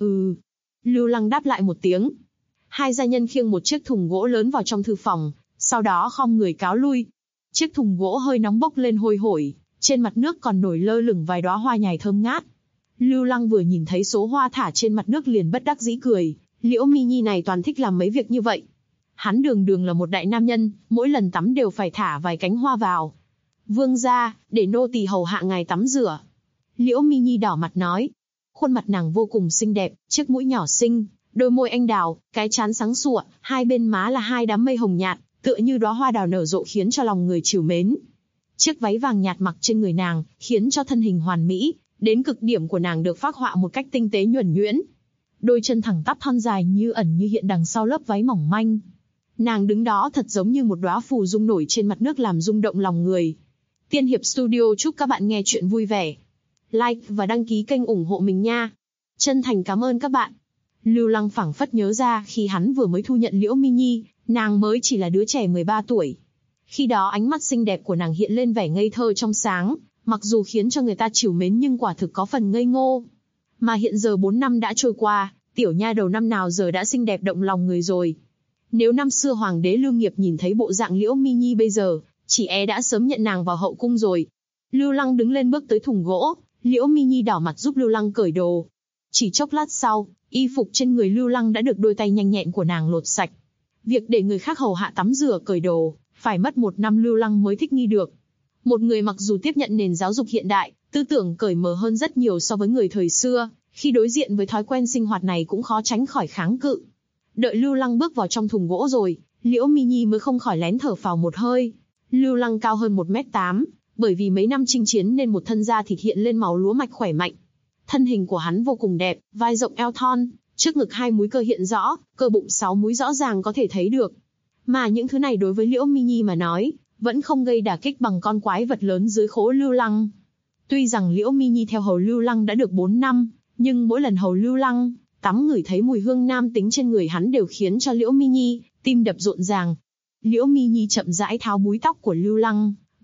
Lưu Lăng đáp lại một tiếng. Hai gia nhân khiêng một chiếc thùng gỗ lớn vào trong thư phòng, sau đó khom người cáo lui. Chiếc thùng gỗ hơi nóng bốc lên hôi hổi, trên mặt nước còn nổi lơ lửng vài đóa hoa nhài thơm ngát. Lưu Lăng vừa nhìn thấy số hoa thả trên mặt nước liền bất đắc dĩ cười, Liễu Mi Nhi này toàn thích làm mấy việc như vậy. Hắn đường đường là một đại nam nhân, mỗi lần tắm đều phải thả vài cánh hoa vào. Vương gia, để nô tỳ hầu hạ ngài tắm rửa. Liễu Mi Nhi đỏ mặt nói. Khuôn mặt nàng vô cùng xinh đẹp, chiếc mũi nhỏ xinh, đôi môi anh đào, cái trán sáng sủa, hai bên má là hai đám mây hồng nhạt, tựa như đóa hoa đào nở rộ khiến cho lòng người trìu mến. Chiếc váy vàng nhạt mặc trên người nàng, khiến cho thân hình hoàn mỹ, đến cực điểm của nàng được phác họa một cách tinh tế nhuần nhuyễn. Đôi chân thẳng tắp thon dài như ẩn như hiện đằng sau lớp váy mỏng manh. Nàng đứng đó thật giống như một đóa phù dung nổi trên mặt nước làm rung động lòng người. Tiên Hiệp Studio chúc các bạn nghe chuyện vui vẻ. Like và đăng ký kênh ủng hộ mình nha. Chân thành cảm ơn các bạn. Lưu Lăng phảng phất nhớ ra khi hắn vừa mới thu nhận Liễu Mi Nhi, nàng mới chỉ là đứa trẻ 13 tuổi. Khi đó ánh mắt xinh đẹp của nàng hiện lên vẻ ngây thơ trong sáng, mặc dù khiến cho người ta trìu mến nhưng quả thực có phần ngây ngô. Mà hiện giờ 4 năm đã trôi qua, tiểu nha đầu năm nào giờ đã xinh đẹp động lòng người rồi. Nếu năm xưa hoàng đế Lưu Nghiệp nhìn thấy bộ dạng Liễu Mi Nhi bây giờ, chỉ e đã sớm nhận nàng vào hậu cung rồi. Lưu Lăng đứng lên bước tới thùng gỗ, Liễu Mi Nhi đỏ mặt giúp Lưu Lăng cởi đồ. Chỉ chốc lát sau, y phục trên người Lưu Lăng đã được đôi tay nhanh nhẹn của nàng lột sạch. Việc để người khác hầu hạ tắm rửa cởi đồ, phải mất 1 năm Lưu Lăng mới thích nghi được. Một người mặc dù tiếp nhận nền giáo dục hiện đại, tư tưởng cởi mở hơn rất nhiều so với người thời xưa, khi đối diện với thói quen sinh hoạt này cũng khó tránh khỏi kháng cự. Đợi Lưu Lăng bước vào trong thùng gỗ rồi, Liễu Mi Nhi mới không khỏi lén thở phào một hơi. Lưu Lăng cao hơn 1m8, bởi vì mấy năm chinh chiến nên một thân da thịt hiện lên màu lúa mạch khỏe mạnh. Thân hình của hắn vô cùng đẹp, vai rộng eo thon, trước ngực 2 múi cơ hiện rõ, cơ bụng 6 múi rõ ràng có thể thấy được. Mà những thứ này đối với Liễu Mi Nhi mà nói, vẫn không gây đả kích bằng con quái vật lớn dưới khố Lưu Lăng. Tuy rằng Liễu Mi Nhi theo hầu Lưu Lăng đã được 4 năm, nhưng mỗi lần hầu Lưu Lăng tắm ngửi thấy mùi hương nam tính trên người hắn đều khiến cho Liễu Mi Nhi tim đập rộn ràng. Liễu Mi Nhi chậm rãi tháo búi tóc của Lưu Lăng,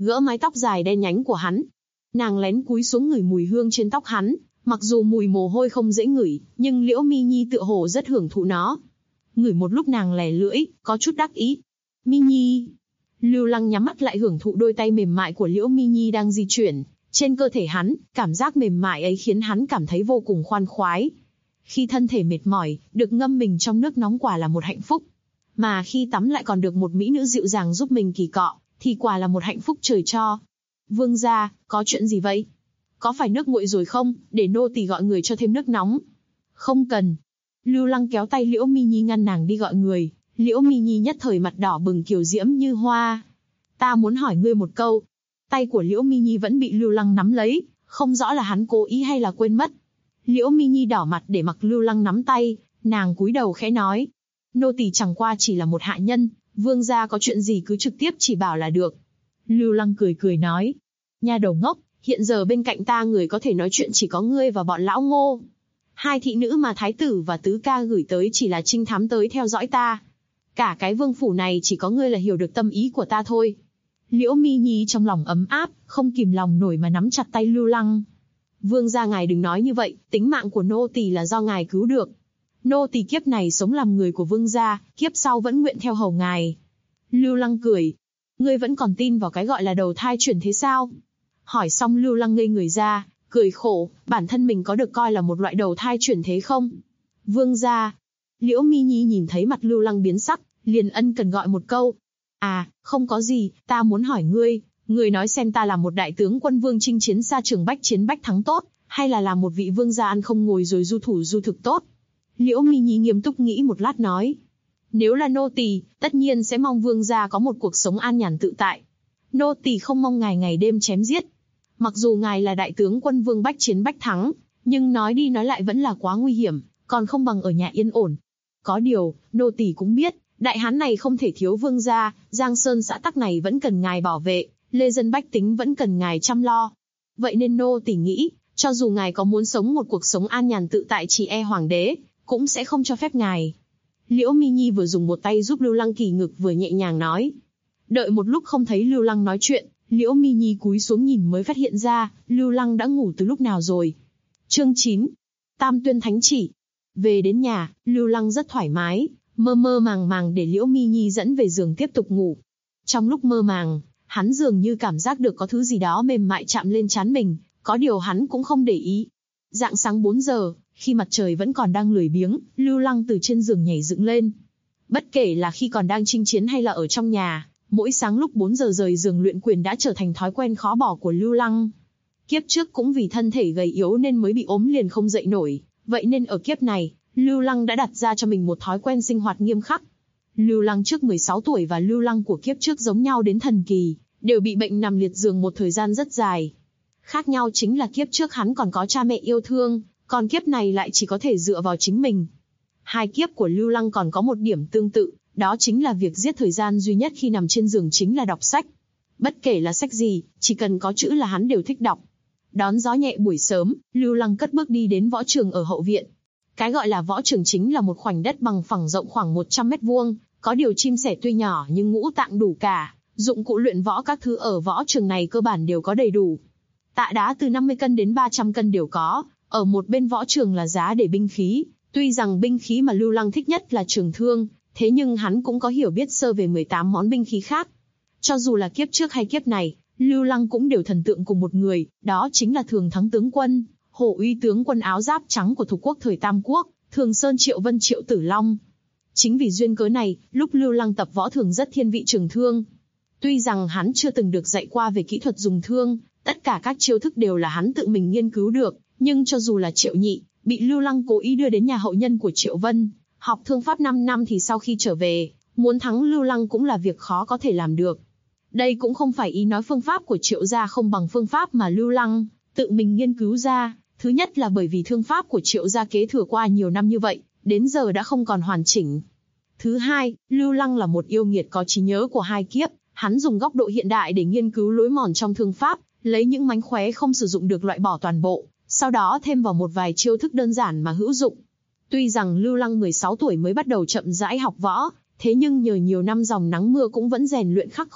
gỡ mái tóc dài đen nhánh của hắn. Nàng lén cúi xuống ngửi mùi hương trên tóc hắn, mặc dù mùi mồ hôi không dễ ngửi, nhưng Liễu Mi Nhi tựa hồ rất hưởng thụ nó. Ngửi một lúc nàng lè lưỡi, có chút đắc ý. Mi Nhi. Lưu Lăng nhắm mắt lại hưởng thụ đôi tay mềm mại của Liễu Mi Nhi đang di chuyển trên cơ thể hắn, cảm giác mềm mại ấy khiến hắn cảm thấy vô cùng khoan khoái. Khi thân thể mệt mỏi, được ngâm mình trong nước nóng quả là một hạnh phúc. Mà khi tắm lại còn được một mỹ nữ dịu dàng giúp mình kỳ cọ, thì quả là một hạnh phúc trời cho. Vương gia, có chuyện gì vậy? Có phải nước nguội rồi không, để nô tỳ gọi người cho thêm nước nóng? Không cần. Lưu Lăng kéo tay Liễu Mi Nhi ngăn nàng đi gọi người. Liễu Mi Nhi nhất thời mặt đỏ bừng kiều diễm như hoa. Ta muốn hỏi ngươi một câu. Tay của Liễu Mi Nhi vẫn bị Lưu Lăng nắm lấy, không rõ là hắn cố ý hay là quên mất. Liễu Mi Nhi đỏ mặt để mặc Lưu Lăng nắm tay, nàng cúi đầu khẽ nói. Nô tỳ chẳng qua chỉ là một hạ nhân, vương gia có chuyện gì cứ trực tiếp chỉ bảo là được. Lưu Lăng cười cười nói. Nha đầu ngốc, hiện giờ bên cạnh ta người có thể nói chuyện chỉ có ngươi và bọn lão Ngô. Hai thị nữ mà thái tử và tứ ca gửi tới chỉ là trinh thám tới theo dõi ta. Cả cái vương phủ này chỉ có ngươi là hiểu được tâm ý của ta thôi. Liễu Mi Nhi trong lòng ấm áp, không kìm lòng nổi mà nắm chặt tay Lưu Lăng. Vương gia ngài đừng nói như vậy, tính mạng của nô tỳ là do ngài cứu được. Nô tỳ kiếp này sống làm người của vương gia, kiếp sau vẫn nguyện theo hầu ngài. Lưu Lăng cười. Ngươi vẫn còn tin vào cái gọi là đầu thai chuyển thế sao? Hỏi xong Lưu Lăng ngây người ra, cười khổ, bản thân mình có được coi là một loại đầu thai chuyển thế không? Vương gia. Liễu Mi Nhi nhìn thấy mặt Lưu Lăng biến sắc, liền ân cần gọi một câu. À, không có gì, ta muốn hỏi ngươi, ngươi nói xem ta là một đại tướng quân vương chinh chiến xa trường bách chiến bách thắng tốt, hay là làm một vị vương gia ăn không ngồi rồi du thủ du thực tốt? Liễu Mi Nhi nghiêm túc nghĩ một lát nói. Nếu là nô tỳ, tất nhiên sẽ mong vương gia có một cuộc sống an nhàn tự tại. Nô tỳ không mong ngài ngày đêm chém giết. Mặc dù ngài là đại tướng quân vương bách chiến bách thắng, nhưng nói đi nói lại vẫn là quá nguy hiểm, còn không bằng ở nhà yên ổn. Có điều, nô tỳ cũng biết, đại hán này không thể thiếu vương gia, Giang Sơn xã tắc này vẫn cần ngài bảo vệ, lê dân bách tính vẫn cần ngài chăm lo. Vậy nên nô tỳ nghĩ, cho dù ngài có muốn sống một cuộc sống an nhàn tự tại chỉ e hoàng đế, cũng sẽ không cho phép ngài. Liễu Mi Nhi vừa dùng một tay giúp Lưu Lăng kỳ ngực vừa nhẹ nhàng nói. Đợi một lúc không thấy Lưu Lăng nói chuyện, Liễu Mi Nhi cúi xuống nhìn mới phát hiện ra, Lưu Lăng đã ngủ từ lúc nào rồi. Chương 9. Tam Tuyên Thánh Chỉ. Về đến nhà, Lưu Lăng rất thoải mái, mơ mơ màng màng để Liễu Mi Nhi dẫn về giường tiếp tục ngủ. Trong lúc mơ màng, hắn dường như cảm giác được có thứ gì đó mềm mại chạm lên trán mình, có điều hắn cũng không để ý. Rạng sáng 4 giờ, khi mặt trời vẫn còn đang lười biếng, Lưu Lăng từ trên giường nhảy dựng lên. Bất kể là khi còn đang chinh chiến hay là ở trong nhà, mỗi sáng lúc 4 giờ rời giường luyện quyền đã trở thành thói quen khó bỏ của Lưu Lăng. Kiếp trước cũng vì thân thể gầy yếu nên mới bị ốm liền không dậy nổi, vậy nên ở kiếp này, Lưu Lăng đã đặt ra cho mình một thói quen sinh hoạt nghiêm khắc. Lưu Lăng trước 16 tuổi và Lưu Lăng của kiếp trước giống nhau đến thần kỳ, đều bị bệnh nằm liệt giường một thời gian rất dài. Khác nhau chính là kiếp trước hắn còn có cha mẹ yêu thương, còn kiếp này lại chỉ có thể dựa vào chính mình. Hai kiếp của Lưu Lăng còn có một điểm tương tự, đó chính là việc giết thời gian duy nhất khi nằm trên giường chính là đọc sách. Bất kể là sách gì, chỉ cần có chữ là hắn đều thích đọc. Đón gió nhẹ buổi sớm, Lưu Lăng cất bước đi đến võ trường ở hậu viện. Cái gọi là võ trường chính là một khoảnh đất bằng phẳng rộng khoảng 100 mét vuông, có điều chim sẻ tuy nhỏ nhưng ngũ tạng đủ cả, dụng cụ luyện võ các thứ ở võ trường này cơ bản đều có đầy đủ. Tạ đá từ 50 cân đến 300 cân đều có, ở một bên võ trường là giá để binh khí, tuy rằng binh khí mà Lưu Lăng thích nhất là trường thương, thế nhưng hắn cũng có hiểu biết sơ về 18 món binh khí khác. Cho dù là kiếp trước hay kiếp này, Lưu Lăng cũng đều thần tượng cùng một người, đó chính là Thường Thắng tướng quân, Hổ Uy tướng quân áo giáp trắng của thuộc quốc thời Tam Quốc, Thường Sơn Triệu Vân Triệu Tử Long. Chính vì duyên cớ này, lúc Lưu Lăng tập võ thường rất thiên vị trường thương. Tuy rằng hắn chưa từng được dạy qua về kỹ thuật dùng thương, tất cả các chiêu thức đều là hắn tự mình nghiên cứu được, nhưng cho dù là Triệu Nhị, bị Lưu Lăng cố ý đưa đến nhà hậu nhân của Triệu Vân, học thương pháp 5 năm thì sau khi trở về, muốn thắng Lưu Lăng cũng là việc khó có thể làm được. Đây cũng không phải ý nói phương pháp của Triệu gia không bằng phương pháp mà Lưu Lăng tự mình nghiên cứu ra. Thứ nhất là bởi vì thương pháp của Triệu gia kế thừa qua nhiều năm như vậy, đến giờ đã không còn hoàn chỉnh. Thứ hai, Lưu Lăng là một yêu nghiệt có trí nhớ của hai kiếp, hắn dùng góc độ hiện đại để nghiên cứu lối mòn trong thương pháp, lấy những mánh khóe không sử dụng được loại bỏ toàn bộ, sau đó thêm vào một vài chiêu thức đơn giản mà hữu dụng. Tuy rằng Lưu Lăng 16 tuổi mới bắt đầu chậm rãi học võ, thế nhưng nhờ nhiều năm dòng nắng mưa cũng vẫn rèn luyện khắc khổ,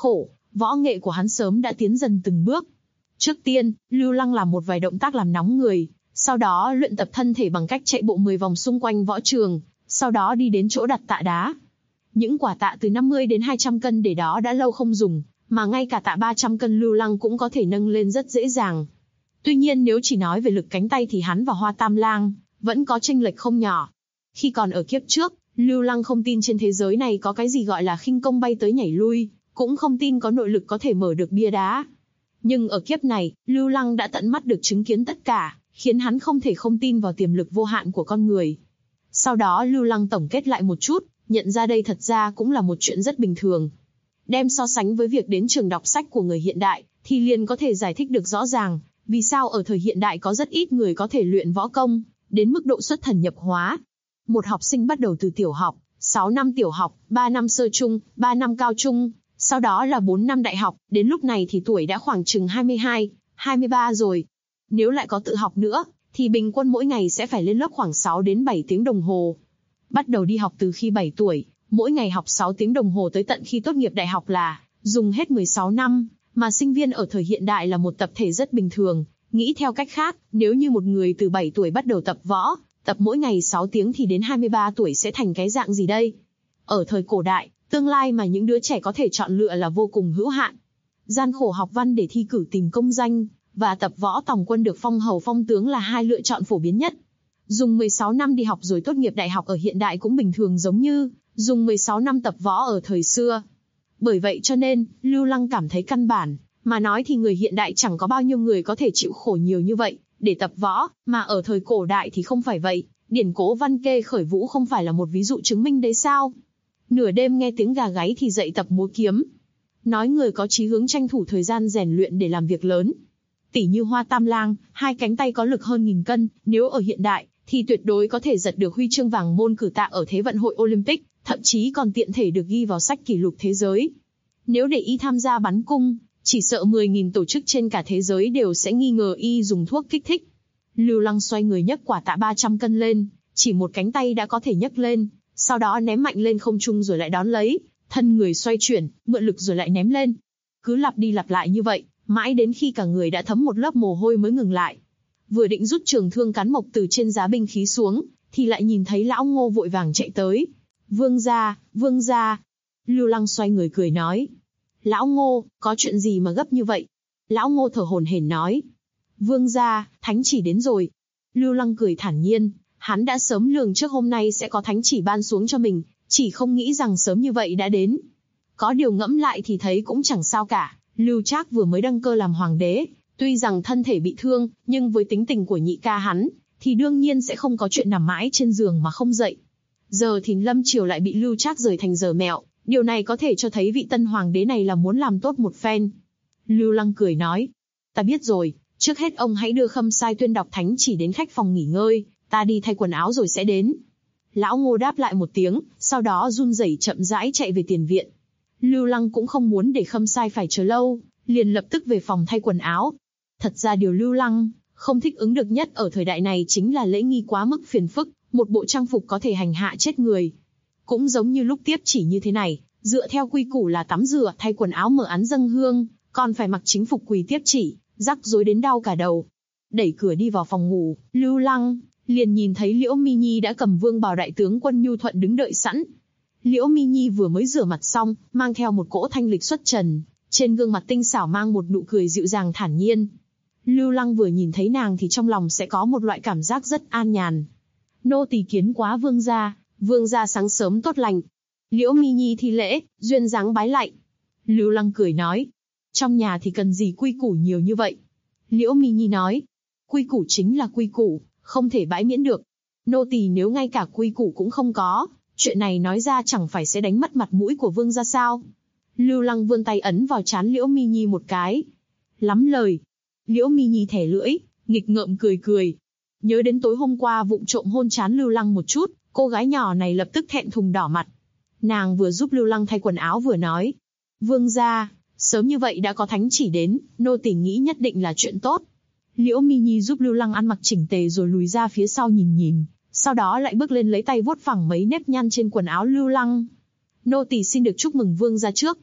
võ nghệ của hắn sớm đã tiến dần từng bước. Trước tiên, Lưu Lăng làm một vài động tác làm nóng người, sau đó luyện tập thân thể bằng cách chạy bộ 10 vòng xung quanh võ trường, sau đó đi đến chỗ đặt tạ đá. Những quả tạ từ 50 đến 200 cân để đó đã lâu không dùng, mà ngay cả tạ 300 cân Lưu Lăng cũng có thể nâng lên rất dễ dàng. Tuy nhiên nếu chỉ nói về lực cánh tay thì hắn và Hoa Tam Lang vẫn có chênh lệch không nhỏ. Khi còn ở kiếp trước, Lưu Lăng không tin trên thế giới này có cái gì gọi là khinh công bay tới nhảy lui, cũng không tin có nội lực có thể mở được bia đá. Nhưng ở kiếp này, Lưu Lăng đã tận mắt được chứng kiến tất cả, khiến hắn không thể không tin vào tiềm lực vô hạn của con người. Sau đó Lưu Lăng tổng kết lại một chút, nhận ra đây thật ra cũng là một chuyện rất bình thường. Đem so sánh với việc đến trường đọc sách của người hiện đại, thì liền có thể giải thích được rõ ràng, vì sao ở thời hiện đại có rất ít người có thể luyện võ công, đến mức độ xuất thần nhập hóa. Một học sinh bắt đầu từ tiểu học, 6 năm tiểu học, 3 năm sơ trung, 3 năm cao trung, sau đó là 4 năm đại học, đến lúc này thì tuổi đã khoảng chừng 22, 23 rồi. Nếu lại có tự học nữa, thì bình quân mỗi ngày sẽ phải lên lớp khoảng 6 đến 7 tiếng đồng hồ. Bắt đầu đi học từ khi 7 tuổi, mỗi ngày học 6 tiếng đồng hồ tới tận khi tốt nghiệp đại học là dùng hết 16 năm, mà sinh viên ở thời hiện đại là một tập thể rất bình thường. Nghĩ theo cách khác, nếu như một người từ 7 tuổi bắt đầu tập võ, tập mỗi ngày 6 tiếng thì đến 23 tuổi sẽ thành cái dạng gì đây? Ở thời cổ đại, tương lai mà những đứa trẻ có thể chọn lựa là vô cùng hữu hạn. Gian khổ học văn để thi cử tìm công danh, và tập võ tòng quân được phong hầu phong tướng là hai lựa chọn phổ biến nhất. Dùng 16 năm đi học rồi tốt nghiệp đại học ở hiện đại cũng bình thường giống như dùng 16 năm tập võ ở thời xưa. Bởi vậy cho nên, Lưu Lăng cảm thấy căn bản, mà nói thì người hiện đại chẳng có bao nhiêu người có thể chịu khổ nhiều như vậy, để tập võ, mà ở thời cổ đại thì không phải vậy. Điển cố Văn Kê khởi vũ không phải là một ví dụ chứng minh đấy sao? Nửa đêm nghe tiếng gà gáy thì dậy tập múa kiếm. Nói người có chí hướng tranh thủ thời gian rèn luyện để làm việc lớn. Tỉ như Hoa Tam Lang, hai cánh tay có lực hơn 1000 cân, nếu ở hiện đại, thì tuyệt đối có thể giật được huy chương vàng môn cử tạ ở Thế vận hội Olympic, thậm chí còn tiện thể được ghi vào sách kỷ lục thế giới. Nếu để y tham gia bắn cung, chỉ sợ 10.000 tổ chức trên cả thế giới đều sẽ nghi ngờ y dùng thuốc kích thích. Lưu Lăng xoay người nhấc quả tạ 300 cân lên, chỉ một cánh tay đã có thể nhấc lên, sau đó ném mạnh lên không trung rồi lại đón lấy, thân người xoay chuyển, mượn lực rồi lại ném lên. Cứ lặp đi lặp lại như vậy, mãi đến khi cả người đã thấm một lớp mồ hôi mới ngừng lại. Vừa định rút trường thương cán mộc từ trên giá binh khí xuống, thì lại nhìn thấy lão Ngô vội vàng chạy tới. Vương gia, vương gia. Lưu Lăng xoay người cười nói. Lão Ngô, có chuyện gì mà gấp như vậy? Lão Ngô thở hổn hển nói. Vương gia, thánh chỉ đến rồi. Lưu Lăng cười thản nhiên, hắn đã sớm lường trước hôm nay sẽ có thánh chỉ ban xuống cho mình, chỉ không nghĩ rằng sớm như vậy đã đến. Có điều ngẫm lại thì thấy cũng chẳng sao cả, Lưu Trác vừa mới đăng cơ làm hoàng đế, tuy rằng thân thể bị thương, nhưng với tính tình của nhị ca hắn, thì đương nhiên sẽ không có chuyện nằm mãi trên giường mà không dậy. Giờ thì lâm triều lại bị Lưu Trác rời thành giờ mẹo, điều này có thể cho thấy vị tân hoàng đế này là muốn làm tốt một phen. Lưu Lăng cười nói, ta biết rồi, trước hết ông hãy đưa Khâm Sai tuyên đọc thánh chỉ đến khách phòng nghỉ ngơi, ta đi thay quần áo rồi sẽ đến. Lão Ngô đáp lại một tiếng, sau đó run rẩy chậm rãi chạy về tiền viện. Lưu Lăng cũng không muốn để Khâm Sai phải chờ lâu, liền lập tức về phòng thay quần áo. Thật ra điều Lưu Lăng không thích ứng được nhất ở thời đại này chính là lễ nghi quá mức phiền phức, một bộ trang phục có thể hành hạ chết người. Cũng giống như lúc tiếp chỉ như thế này, dựa theo quy củ là tắm rửa, thay quần áo, mở án dâng hương, còn phải mặc chính phục quỳ tiếp chỉ, rắc rối đến đau cả đầu. Đẩy cửa đi vào phòng ngủ, Lưu Lăng liền nhìn thấy Liễu Mi Nhi đã cầm vương bào đại tướng quân Nhu Thuận đứng đợi sẵn. Liễu Mi Nhi vừa mới rửa mặt xong, mang theo một cỗ thanh lịch xuất trần, trên gương mặt tinh xảo mang một nụ cười dịu dàng thản nhiên. Lưu Lăng vừa nhìn thấy nàng thì trong lòng sẽ có một loại cảm giác rất an nhàn. Nô tỳ kiến quá vương gia sáng sớm tốt lành. Liễu Mi Nhi thi lễ, duyên dáng bái lạy. Lưu Lăng cười nói, trong nhà thì cần gì quy củ nhiều như vậy. Liễu Mi Nhi nói, quy củ chính là quy củ, không thể bãi miễn được. Nô tỳ nếu ngay cả quy củ cũng không có, chuyện này nói ra chẳng phải sẽ đánh mất mặt mũi của vương gia sao? Lưu Lăng vươn tay ấn vào trán Liễu Mi Nhi một cái. Lắm lời. Liễu Mi Nhi thẻ lưỡi, nghịch ngợm cười. Nhớ đến tối hôm qua vụng trộm hôn trán Lưu Lăng một chút, cô gái nhỏ này lập tức thẹn thùng đỏ mặt. Nàng vừa giúp Lưu Lăng thay quần áo vừa nói, vương gia, sớm như vậy đã có thánh chỉ đến, nô tỳ nghĩ nhất định là chuyện tốt. Liễu Mi Nhi giúp Lưu Lăng ăn mặc chỉnh tề rồi lùi ra phía sau nhìn, sau đó lại bước lên lấy tay vuốt phẳng mấy nếp nhăn trên quần áo Lưu Lăng. Nô tỳ xin được chúc mừng vương gia trước.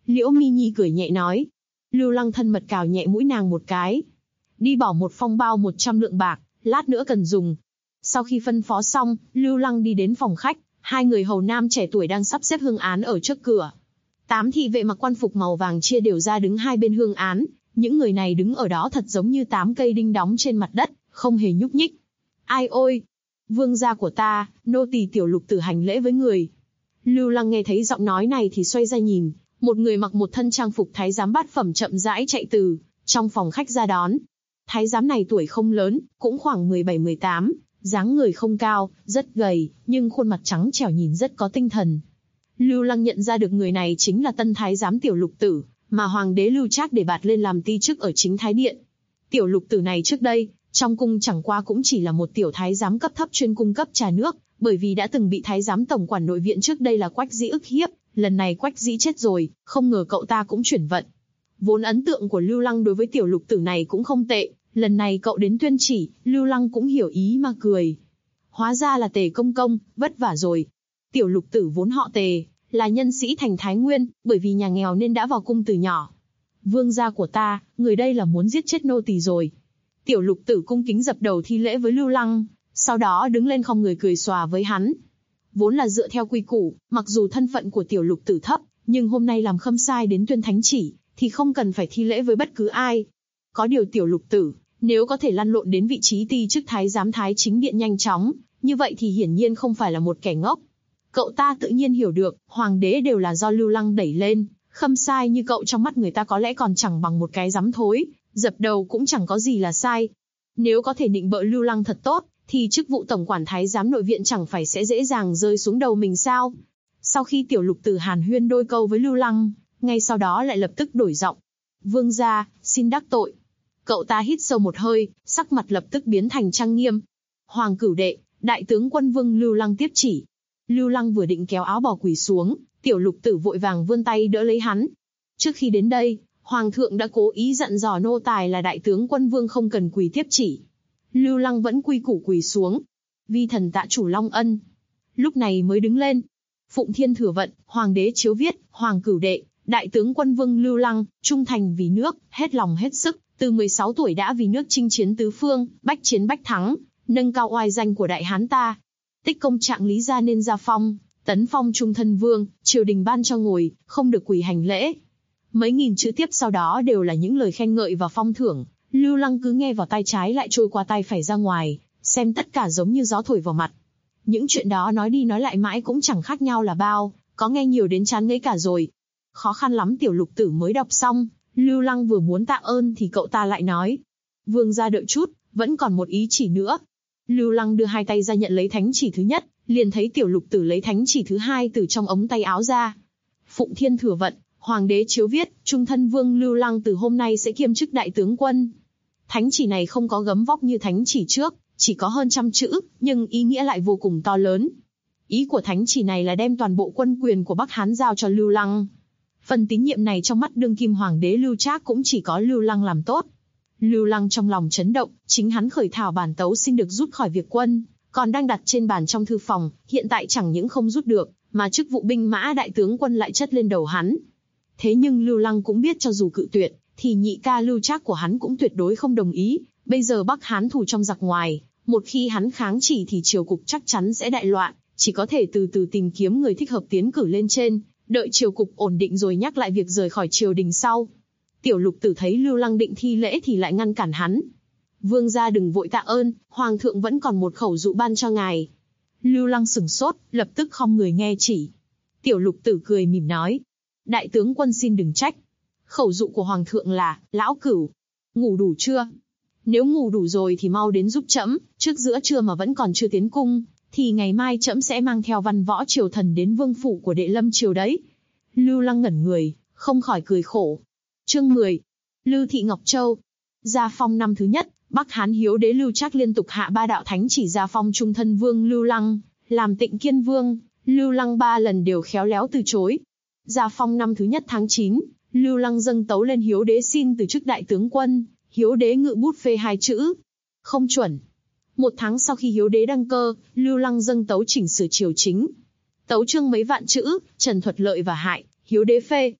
Liễu Mi Nhi cười nhẹ nói. Lưu Lăng thân mật cào nhẹ mũi nàng một cái. Đi bỏ một phong bao 100 lượng bạc, lát nữa cần dùng. Sau khi phân phó xong, Lưu Lăng đi đến phòng khách, hai người hầu nam trẻ tuổi đang sắp xếp hương án ở trước cửa. 8 thị vệ mặc quan phục màu vàng chia đều ra đứng hai bên hương án, những người này đứng ở đó thật giống như 8 cây đinh đóng trên mặt đất, không hề nhúc nhích. Ai ôi! Vương gia của ta, nô tỳ Tiểu Lục Tử hành lễ với người. Lưu Lăng nghe thấy giọng nói này thì xoay ra nhìn, một người mặc một thân trang phục thái giám bát phẩm chậm rãi chạy từ trong phòng khách ra đón. Thái giám này tuổi không lớn, cũng khoảng 17-18, dáng người không cao, rất gầy, nhưng khuôn mặt trắng trẻo nhìn rất có tinh thần. Lưu Lăng nhận ra được người này chính là tân thái giám Tiểu Lục Tử, mà hoàng đế Lưu Trác để bạt lên làm ti chức ở chính thái điện. Tiểu Lục Tử này trước đây, trong cung chẳng qua cũng chỉ là một tiểu thái giám cấp thấp chuyên cung cấp trà nước, bởi vì đã từng bị thái giám tổng quản nội viện trước đây là Quách Dĩ ức hiếp, lần này Quách Dĩ chết rồi, không ngờ cậu ta cũng chuyển vận. Vốn ấn tượng của Lưu Lăng đối với Tiểu Lục Tử này cũng không tệ, lần này cậu đến tuyên chỉ, Lưu Lăng cũng hiểu ý mà cười. Hóa ra là Tề công công, vất vả rồi. Tiểu Lục Tử vốn họ Tề, là nhân sĩ thành Thái Nguyên, bởi vì nhà nghèo nên đã vào cung từ nhỏ. Vương gia của ta, người đây là muốn giết chết nô tỳ rồi. Tiểu Lục Tử cung kính dập đầu thi lễ với Lưu Lăng, sau đó đứng lên không người cười xòa với hắn. Vốn là dựa theo quy củ, mặc dù thân phận của Tiểu Lục Tử thấp, nhưng hôm nay làm khâm sai đến tuyên thánh chỉ, thì không cần phải thi lễ với bất cứ ai. Có điều Tiểu Lục Tử, nếu có thể lăn lộn đến vị trí ti chức thái giám thái chính điện nhanh chóng, như vậy thì hiển nhiên không phải là một kẻ ngốc. Cậu ta tự nhiên hiểu được, hoàng đế đều là do Lưu Lăng đẩy lên, khâm sai như cậu trong mắt người ta có lẽ còn chẳng bằng một cái giám thối, dập đầu cũng chẳng có gì là sai. Nếu có thể nịnh bợ Lưu Lăng thật tốt, thì chức vụ tổng quản thái giám nội viện chẳng phải sẽ dễ dàng rơi xuống đầu mình sao? Sau khi Tiểu Lục Tử hàn huyên đôi câu với Lưu Lăng, ngay sau đó lại lập tức đổi giọng. Vương gia, xin đắc tội. Cậu ta hít sâu một hơi, sắc mặt lập tức biến thành trang nghiêm. Hoàng cửu đệ, đại tướng quân Vương Lưu Lăng tiếp chỉ. Lưu Lăng vừa định kéo áo bào quỳ xuống, Tiểu Lục Tử vội vàng vươn tay đỡ lấy hắn. Trước khi đến đây, Hoàng thượng đã cố ý dặn dò nô tài là đại tướng quân Vương không cần quỳ tiếp chỉ. Lưu Lăng vẫn quy củ quỳ xuống. Vi thần tạ chủ Long ân. Lúc này mới đứng lên. Phụng Thiên thừa vận, Hoàng đế chiếu viết, Hoàng cửu đệ, đại tướng quân Vương Lưu Lăng, trung thành vì nước, hết lòng hết sức, từ 16 tuổi đã vì nước chinh chiến tứ phương, bách chiến bách thắng, nâng cao oai danh của đại hán ta. Tích công trạng lý ra nên gia phong, tấn phong trung thân vương, triều đình ban cho ngồi, không được quỳ hành lễ. Mấy nghìn chữ tiếp sau đó đều là những lời khen ngợi và phong thưởng. Lưu Lăng cứ nghe vào tai trái lại trôi qua tai phải ra ngoài, xem tất cả giống như gió thổi vào mặt. Những chuyện đó nói đi nói lại mãi cũng chẳng khác nhau là bao, có nghe nhiều đến chán ngấy cả rồi. Khó khăn lắm Tiểu Lục Tử mới đọc xong, Lưu Lăng vừa muốn tạ ơn thì cậu ta lại nói. Vương gia đợi chút, vẫn còn một ý chỉ nữa. Lưu Lăng đưa hai tay ra nhận lấy thánh chỉ thứ nhất, liền thấy Tiểu Lục Tử lấy thánh chỉ thứ hai từ trong ống tay áo ra. Phụng Thiên thừa vận, Hoàng đế chiếu viết, trung thân Vương Lưu Lăng từ hôm nay sẽ kiêm chức đại tướng quân. Thánh chỉ này không có gấm vóc như thánh chỉ trước, chỉ có hơn 100 chữ, nhưng ý nghĩa lại vô cùng to lớn. Ý của thánh chỉ này là đem toàn bộ quân quyền của Bắc Hán giao cho Lưu Lăng. Phần tín nhiệm này trong mắt đương kim hoàng đế Lưu Trác cũng chỉ có Lưu Lăng làm tốt. Lưu Lăng trong lòng chấn động, chính hắn khởi thảo bản tấu xin được rút khỏi việc quân, còn đang đặt trên bàn trong thư phòng, hiện tại chẳng những không rút được, mà chức vụ binh mã đại tướng quân lại chất lên đầu hắn. Thế nhưng Lưu Lăng cũng biết cho dù cự tuyệt, thì nhị ca Lưu Trác của hắn cũng tuyệt đối không đồng ý. Bây giờ Bắc Hán thù trong giặc ngoài, một khi hắn kháng chỉ thì triều cục chắc chắn sẽ đại loạn, chỉ có thể từ từ tìm kiếm người thích hợp tiến cử lên trên, đợi triều cục ổn định rồi nhắc lại việc rời khỏi triều đình sau. Tiểu Lục Tử thấy Lưu Lăng định thi lễ thì lại ngăn cản hắn. Vương gia đừng vội tạ ơn, Hoàng thượng vẫn còn một khẩu dụ ban cho ngài. Lưu Lăng sửng sốt, lập tức khom người nghe chỉ. Tiểu Lục Tử cười mỉm nói. Đại tướng quân xin đừng trách. Khẩu dụ của Hoàng thượng là, lão cửu, ngủ đủ chưa? Nếu ngủ đủ rồi thì mau đến giúp trẫm, trước giữa trưa mà vẫn còn chưa tiến cung, thì ngày mai trẫm sẽ mang theo văn võ triều thần đến vương phủ của đệ lâm triều đấy. Lưu Lăng ngẩn người, không khỏi cười khổ. Chương 10. Lư thị Ngọc Châu. Gia phong năm thứ nhất, Bắc Hán hiếu đế Lưu Trác liên tục hạ 3 đạo thánh chỉ gia phong trung thân vương Lưu Lăng, làm Tịnh Kiên vương. Lưu Lăng 3 lần đều khéo léo từ chối. Gia phong năm thứ nhất tháng 9, Lưu Lăng dâng tấu lên hiếu đế xin từ chức đại tướng quân. Hiếu đế ngự bút phê 2 chữ, không chuẩn. 1 tháng sau khi hiếu đế đăng cơ, Lưu Lăng dâng tấu chỉnh sửa triều chính. Tấu chương mấy vạn chữ, trần thuật lợi và hại, hiếu đế phê.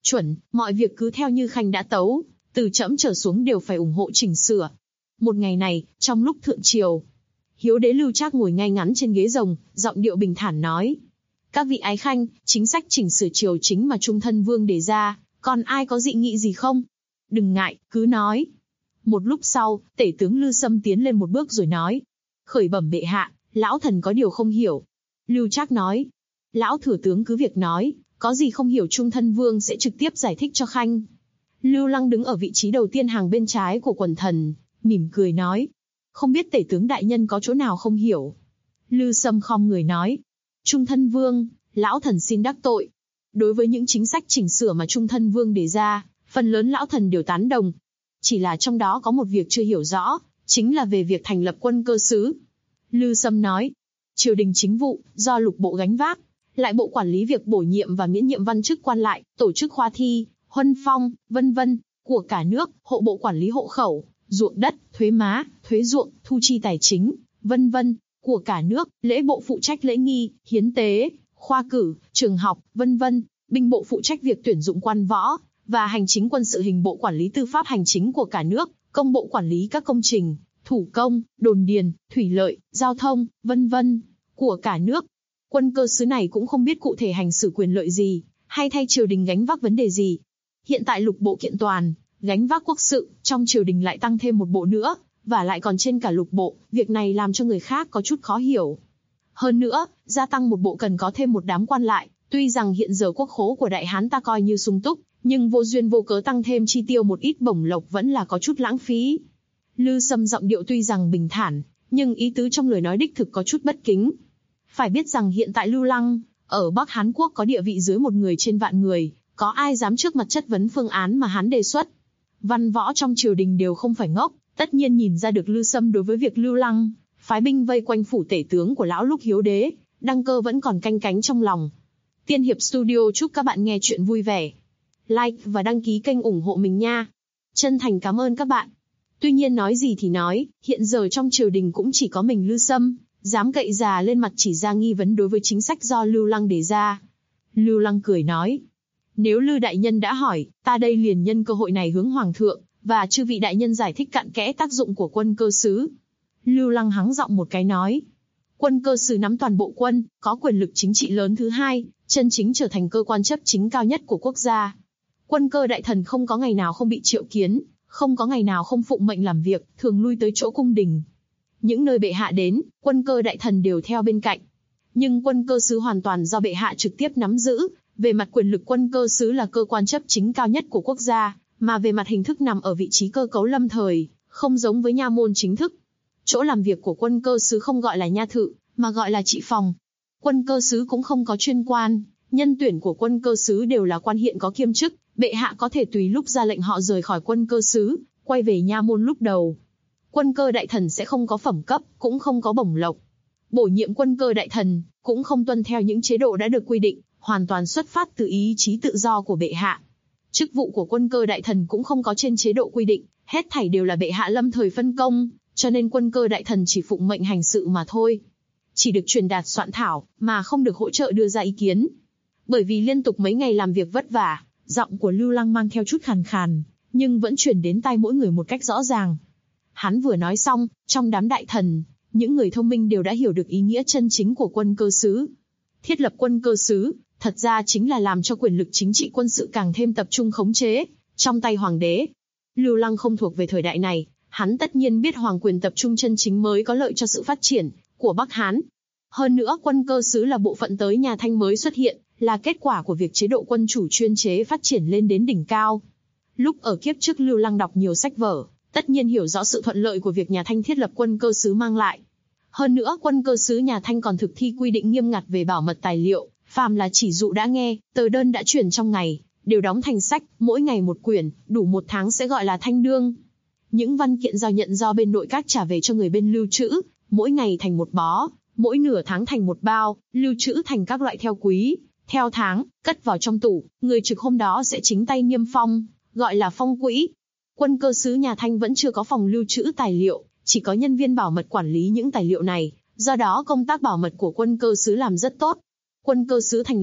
Chuẩn, mọi việc cứ theo như Khanh đã tấu, từ trẫm trở xuống đều phải ủng hộ chỉnh sửa. Một ngày này, trong lúc thượng triều, Hiếu đế Lưu Trác ngồi ngay ngắn trên ghế rồng, giọng điệu bình thản nói: các vị ái khanh, chính sách chỉnh sửa triều chính mà Trung Thân Vương đề ra, còn ai có dị nghị gì không? Đừng ngại, cứ nói. Một lúc sau, tể tướng Lư Sâm tiến lên một bước rồi nói: khởi bẩm bệ hạ, lão thần có điều không hiểu. Lưu Trác nói: lão thừa tướng cứ việc nói, có gì không hiểu Trung Thân Vương sẽ trực tiếp giải thích cho khanh. Lưu Lăng đứng ở vị trí đầu tiên hàng bên trái của quần thần, mỉm cười nói: không biết tể tướng đại nhân có chỗ nào không hiểu. Lư Sâm khom người nói: Trung Thân Vương, lão thần xin đắc tội. Đối với những chính sách chỉnh sửa mà Trung Thân Vương đề ra, phần lớn lão thần đều tán đồng. Chỉ là trong đó có một việc chưa hiểu rõ, chính là về việc thành lập quân cơ xứ. Lư Sâm nói: triều đình chính vụ, do lục bộ gánh vác, lại bộ quản lý việc bổ nhiệm và miễn nhiệm văn chức quan lại, tổ chức khoa thi, huân phong, vân vân, của cả nước, hộ bộ quản lý hộ khẩu, ruộng đất, thuế má, thuế ruộng, thu chi tài chính, vân vân, của cả nước, lễ bộ phụ trách lễ nghi, hiến tế, khoa cử, trường học, vân vân, binh bộ phụ trách việc tuyển dụng quan võ, và hành chính quân sự hình bộ quản lý tư pháp hành chính của cả nước, công bộ quản lý các công trình, thủ công, đồn điền, thủy lợi, giao thông, vân vân, của cả nước. Quân cơ xứ này cũng không biết cụ thể hành xử quyền lợi gì, hay thay triều đình gánh vác vấn đề gì. Hiện tại lục bộ kiện toàn, gánh vác quốc sự, trong triều đình lại tăng thêm một bộ nữa, và lại còn trên cả lục bộ, việc này làm cho người khác có chút khó hiểu. Hơn nữa, gia tăng một bộ cần có thêm một đám quan lại, tuy rằng hiện giờ quốc khố của Đại Hán ta coi như sung túc, nhưng vô duyên vô cớ tăng thêm chi tiêu một ít bổng lộc vẫn là có chút lãng phí. Lư Sâm giọng điệu tuy rằng bình thản, nhưng ý tứ trong lời nói đích thực có chút bất kính. Phải biết rằng hiện tại Lưu Lăng, ở Bắc Hán Quốc có địa vị dưới một người trên vạn người, có ai dám trước mặt chất vấn phương án mà hắn đề xuất. Văn võ trong triều đình đều không phải ngốc, tất nhiên nhìn ra được Lư Sâm đối với việc Lưu Lăng phái binh vây quanh phủ tể tướng của lão lúc Hiếu đế, Đăng Cơ vẫn còn canh cánh trong lòng. Tiên Hiệp Studio chúc các bạn nghe chuyện vui vẻ. Like và đăng ký kênh ủng hộ mình nha. Chân thành cảm ơn các bạn. Tuy nhiên nói gì thì nói, hiện giờ trong triều đình cũng chỉ có mình Lư Sâm dám cậy già lên mặt chỉ ra nghi vấn đối với chính sách do Lưu Lăng đề ra. Lưu Lăng cười nói: nếu Lư đại nhân đã hỏi, ta đây liền nhân cơ hội này hướng hoàng thượng và chư vị đại nhân giải thích cặn kẽ tác dụng của quân cơ xứ. Lưu Lăng hắng giọng một cái nói: quân cơ xứ nắm toàn bộ quân, có quyền lực chính trị lớn thứ hai, chân chính trở thành cơ quan chấp chính cao nhất của quốc gia. Quân cơ đại thần không có ngày nào không bị triệu kiến, không có ngày nào không phụng mệnh làm việc, thường lui tới chỗ cung đình. Những nơi bệ hạ đến, quân cơ đại thần đều theo bên cạnh. Nhưng quân cơ xứ hoàn toàn do bệ hạ trực tiếp nắm giữ. Về mặt quyền lực, quân cơ xứ là cơ quan chấp chính cao nhất của quốc gia, mà về mặt hình thức nằm ở vị trí cơ cấu lâm thời, không giống với nha môn chính thức. Chỗ làm việc của quân cơ xứ không gọi là nha thự, mà gọi là trị phòng. Quân cơ xứ cũng không có chuyên quan, nhân tuyển của quân cơ xứ đều là quan hiện có kiêm chức, bệ hạ có thể tùy lúc ra lệnh họ rời khỏi quân cơ xứ, quay về nha môn lúc đầu. Quân cơ đại thần sẽ không có phẩm cấp, cũng không có bổng lộc. Bổ nhiệm quân cơ đại thần cũng không tuân theo những chế độ đã được quy định, hoàn toàn xuất phát từ ý chí tự do của bệ hạ. Chức vụ của quân cơ đại thần cũng không có trên chế độ quy định, hết thảy đều là bệ hạ lâm thời phân công, cho nên quân cơ đại thần chỉ phụng mệnh hành sự mà thôi. Chỉ được truyền đạt soạn thảo, mà không được hỗ trợ đưa ra ý kiến. Bởi vì liên tục mấy ngày làm việc vất vả, giọng của Lưu Lăng mang theo chút khàn khàn, nhưng vẫn truyền đến tai mỗi người một cách rõ ràng. Hắn vừa nói xong, trong đám đại thần, những người thông minh đều đã hiểu được ý nghĩa chân chính của quân cơ xứ. Thiết lập quân cơ xứ, thật ra chính là làm cho quyền lực chính trị quân sự càng thêm tập trung khống chế, trong tay hoàng đế. Lưu Lăng không thuộc về thời đại này, hắn tất nhiên biết hoàng quyền tập trung chân chính mới có lợi cho sự phát triển của Bắc Hán. Hơn nữa quân cơ xứ là bộ phận tới nhà Thanh mới xuất hiện, là kết quả của việc chế độ quân chủ chuyên chế phát triển lên đến đỉnh cao. Lúc ở kiếp trước Lưu Lăng đọc nhiều sách vở, tất nhiên hiểu rõ sự thuận lợi của việc nhà Thanh thiết lập quân cơ xứ mang lại. Hơn nữa quân cơ xứ nhà Thanh còn thực thi quy định nghiêm ngặt về bảo mật tài liệu, phàm là chỉ dụ đã nghe, tờ đơn đã truyền trong ngày, đều đóng thành sách, mỗi ngày một quyển, đủ 1 tháng sẽ gọi là thanh đương. Những văn kiện giao nhận do bên nội các trả về cho người bên lưu trữ, mỗi ngày thành một bó, mỗi nửa tháng thành một bao, lưu trữ thành các loại theo quý, theo tháng, cất vào trong tủ, người trực hôm đó sẽ chính tay niêm phong, gọi là phong quỹ. Quân cơ xứ nhà Thanh vẫn chưa có phòng lưu trữ tài liệu, chỉ có nhân viên bảo mật quản lý những tài liệu này, do đó công tác bảo mật của quân cơ xứ làm rất tốt. Quân cơ xứ thành lập,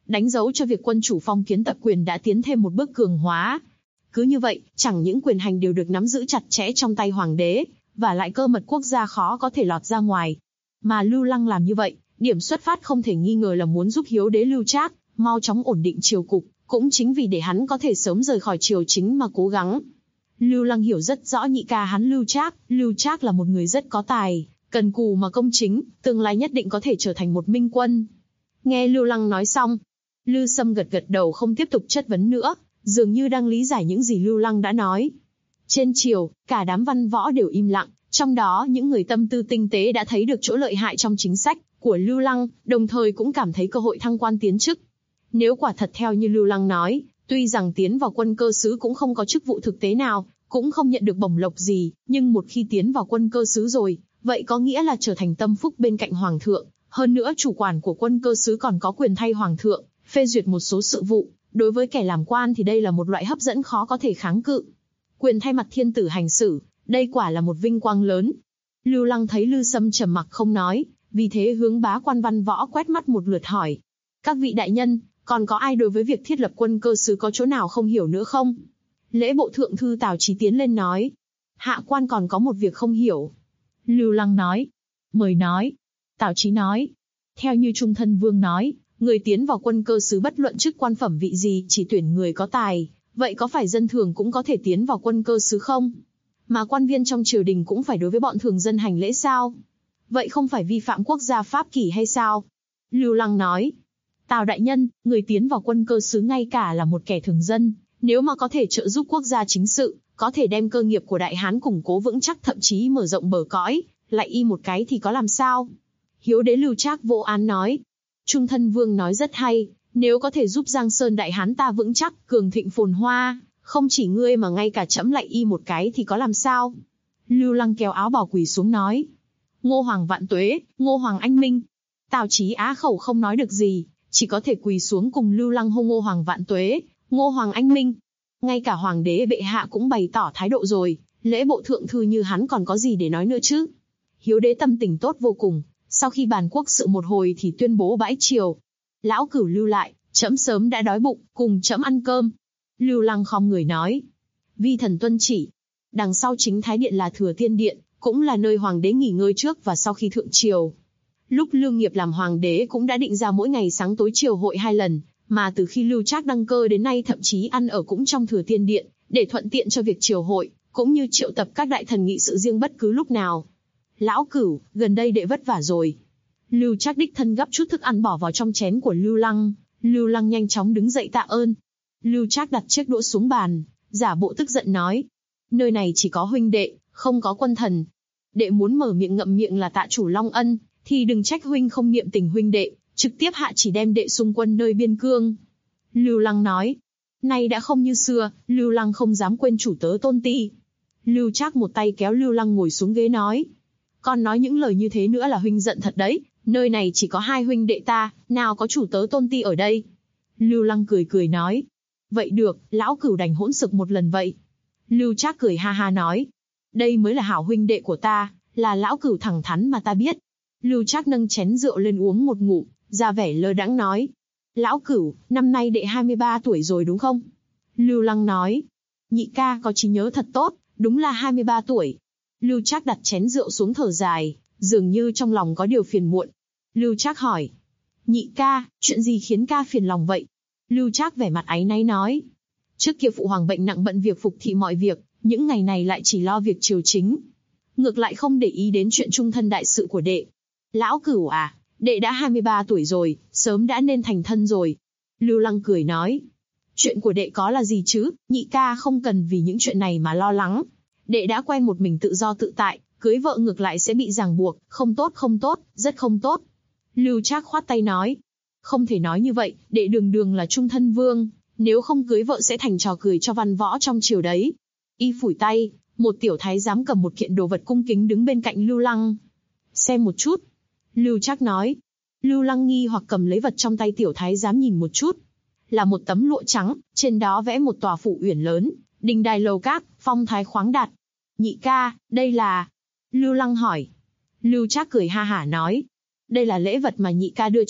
đánh dấu cho việc quân chủ phong kiến tập quyền đã tiến thêm một bước cường hóa. Cứ như vậy, chẳng những quyền hành đều được nắm giữ chặt chẽ trong tay hoàng đế, và lại cơ mật quốc gia khó có thể lọt ra ngoài. Mà Lưu Lăng làm như vậy, điểm xuất phát không thể nghi ngờ là muốn giúp Hiếu đế Lưu Trác mau chóng ổn định triều cục, cũng chính vì để hắn có thể sớm rời khỏi triều chính mà cố gắng. Lưu Lăng hiểu rất rõ nhị ca hắn Lưu Trác là một người rất có tài, cần cù mà công chính, tương lai nhất định có thể trở thành một minh quân. Nghe Lưu Lăng nói xong, Lư Sâm gật gật đầu không tiếp tục chất vấn nữa, dường như đang lý giải những gì Lưu Lăng đã nói. Trên triều, cả đám văn võ đều im lặng, trong đó những người tâm tư tinh tế đã thấy được chỗ lợi hại trong chính sách của Lưu Lăng, đồng thời cũng cảm thấy cơ hội thăng quan tiến chức. Nếu quả thật theo như Lưu Lăng nói, tuy rằng tiến vào quân cơ sứ cũng không có chức vụ thực tế nào, cũng không nhận được bổng lộc gì, nhưng một khi tiến vào quân cơ sứ rồi, vậy có nghĩa là trở thành tâm phúc bên cạnh hoàng thượng. Hơn nữa chủ quản của quân cơ sứ còn có quyền thay hoàng thượng phê duyệt một số sự vụ. Đối với kẻ làm quan thì đây là một loại hấp dẫn khó có thể kháng cự. Quyền thay mặt thiên tử hành xử, đây quả là một vinh quang lớn. Lưu Lăng thấy Lư Sâm trầm mặc không nói, vì thế hướng bá quan văn võ quét mắt một lượt hỏi: các vị đại nhân, còn có ai đối với việc thiết lập quân cơ sứ có chỗ nào không hiểu nữa không? Lễ bộ thượng thư Tào Chí tiến lên nói: hạ quan còn có một việc không hiểu. Lưu Lăng nói: mời nói. Tào Chí nói: theo như Trung Thân Vương nói, người tiến vào quân cơ sứ bất luận chức quan phẩm vị gì chỉ tuyển người có tài, vậy có phải dân thường cũng có thể tiến vào quân cơ sứ không? Mà quan viên trong triều đình cũng phải đối với bọn thường dân hành lễ sao? Vậy không phải vi phạm quốc gia pháp kỷ hay sao? Lưu Lăng nói: Tào đại nhân, người tiến vào quân cơ sứ ngay cả là một kẻ thường dân, nếu mà có thể trợ giúp quốc gia chính sự, có thể đem cơ nghiệp của Đại Hán củng cố vững chắc, thậm chí mở rộng bờ cõi, lại y một cái thì có làm sao? Hiếu đế Lưu Trác vô án nói: Trung Thân Vương nói rất hay, nếu có thể giúp Giang Sơn Đại Hán ta vững chắc, cường thịnh phồn hoa, không chỉ ngươi mà ngay cả trẫm lại y một cái thì có làm sao? Lưu Lăng kéo áo bào quỳ xuống nói: Ngô Hoàng vạn tuế, Ngô Hoàng anh minh. Tào Chí á khẩu không nói được gì, chỉ có thể quỳ xuống cùng Lưu Lăng hô Ngô Hoàng vạn tuế, Ngô Hoàng anh minh. Ngay cả Hoàng đế bệ hạ cũng bày tỏ thái độ rồi, lễ bộ thượng thư như hắn còn có gì để nói nữa chứ? Hiếu đế tâm tình tốt vô cùng, sau khi bàn quốc sự một hồi thì tuyên bố bãi triều. Lão Cửu lưu lại, trẫm sớm đã đói bụng, cùng trẫm ăn cơm. Lưu Lăng khom người nói: vi thần tuân chỉ. Đằng sau chính thái điện là Thừa Tiên Điện, cũng là nơi hoàng đế nghỉ ngơi trước và sau khi thượng triều. Lúc Lương Nghiệp làm hoàng đế cũng đã định ra mỗi ngày sáng tối triều hội 2 lần, mà từ khi Lưu Trác đăng cơ đến nay thậm chí ăn ở cũng trong Thừa Tiên Điện, để thuận tiện cho việc triều hội, cũng như triệu tập các đại thần nghị sự riêng bất cứ lúc nào. Lão Cửu, gần đây đệ vất vả rồi. Lưu Trác đích thân gắp chút thức ăn bỏ vào trong chén của Lưu Lăng. Lưu Lăng nhanh chóng đứng dậy tạ ơn. Lưu Trác đặt chiếc đũa xuống bàn, giả bộ tức giận nói: nơi này chỉ có huynh đệ, không có quân thần. Đệ muốn mở miệng ngậm miệng là tạ chủ long ân, thì đừng trách huynh không niệm tình huynh đệ, trực tiếp hạ chỉ đem đệ xung quân nơi biên cương. Lưu Lăng nói: nay đã không như xưa, Lưu Lăng không dám quên chủ tớ Tôn Ti. Lưu Trác một tay kéo Lưu Lăng ngồi xuống ghế nói: con nói những lời như thế nữa là huynh giận thật đấy, nơi này chỉ có 2 huynh đệ ta, nào có chủ tớ Tôn Ti ở đây. Lưu Lăng cười cười nói: vậy được, lão Cửu đành hỗn xực một lần vậy. Lưu Trác cười ha ha nói: đây mới là hảo huynh đệ của ta, là lão Cửu thẳng thắn mà ta biết. Lưu Trác nâng chén rượu lên uống một ngụm, ra vẻ lơ đãng nói: lão Cửu, năm nay đệ 23 tuổi rồi đúng không? Lưu Lăng nói: nhị ca có trí nhớ thật tốt, đúng là 23 tuổi. Lưu Trác đặt chén rượu xuống thở dài, dường như trong lòng có điều phiền muộn. Lưu Trác hỏi: nhị ca, chuyện gì khiến ca phiền lòng vậy? Lưu Trác vẻ mặt áy náy nói: trước kia phụ hoàng bệnh nặng bận việc phục thị mọi việc, những ngày này lại chỉ lo việc triều chính, ngược lại không để ý đến chuyện trung thân đại sự của đệ. Lão Cửu à, đệ đã 23 tuổi rồi, sớm đã nên thành thân rồi. Lưu Lăng cười nói: chuyện của đệ có là gì chứ, nhị ca không cần vì những chuyện này mà lo lắng. Đệ đã quen một mình tự do tự tại, cưới vợ ngược lại sẽ bị ràng buộc, không tốt, rất không tốt. Lưu Trác khoát tay nói: không thể nói như vậy, đệ đường đường là Trung Thân Vương, nếu không cưới vợ sẽ thành trò cười cho văn võ trong triều đấy. Y phủi tay, một tiểu thái giám cầm một kiện đồ vật cung kính đứng bên cạnh Lưu Lăng. Xem một chút. Lưu Trác nói. Lưu Lăng nghi hoặc cầm lấy vật trong tay tiểu thái giám nhìn một chút. Là một tấm lụa trắng, trên đó vẽ một tòa phủ uyển lớn, đình đài lầu các, phong thái khoáng đạt. Nhị ca, đây là... Lưu Lăng hỏi. Lưu Trác cười ha hả nói. Đây là lễ vật mà nhị ca đưa cho đệ,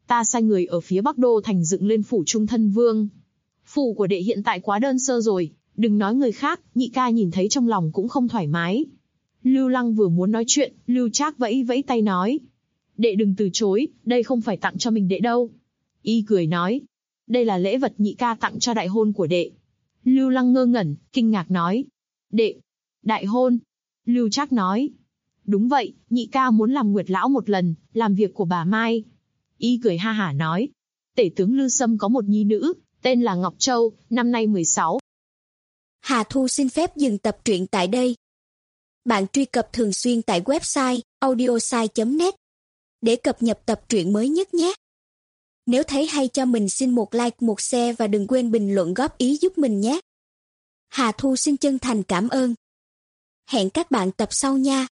Ta sai người ở phía Bắc Đô thành dựng lên phủ Trung Thân Vương. Phủ của đệ hiện tại quá đơn sơ rồi, đừng nói người khác, nhị ca nhìn thấy trong lòng cũng không thoải mái. Lưu Lăng vừa muốn nói chuyện, Lưu Trác vẫy vẫy tay nói. Đệ đừng từ chối, đây không phải tặng cho mình đệ đâu. Y cười nói. Đây là lễ vật nhị ca tặng cho đại hôn của đệ. Lưu Lăng ngơ ngẩn, kinh ngạc nói. Đệ, đại hôn. Lưu Trác nói. Đúng vậy, nhị ca muốn làm Nguyệt Lão một lần, làm việc của bà Mai. Y cười ha hả nói. Tể tướng Lư Sâm có một nhi nữ, tên là Ngọc Châu, năm nay 16. Hà Thu xin phép dừng tập truyện tại đây. Bạn truy cập thường xuyên tại website audiosai.net để cập nhật tập truyện mới nhất nhé. Nếu thấy hay cho mình xin một like, một share và đừng quên bình luận góp ý giúp mình nhé. Hà Thu xin chân thành cảm ơn. Hẹn các bạn tập sau nha.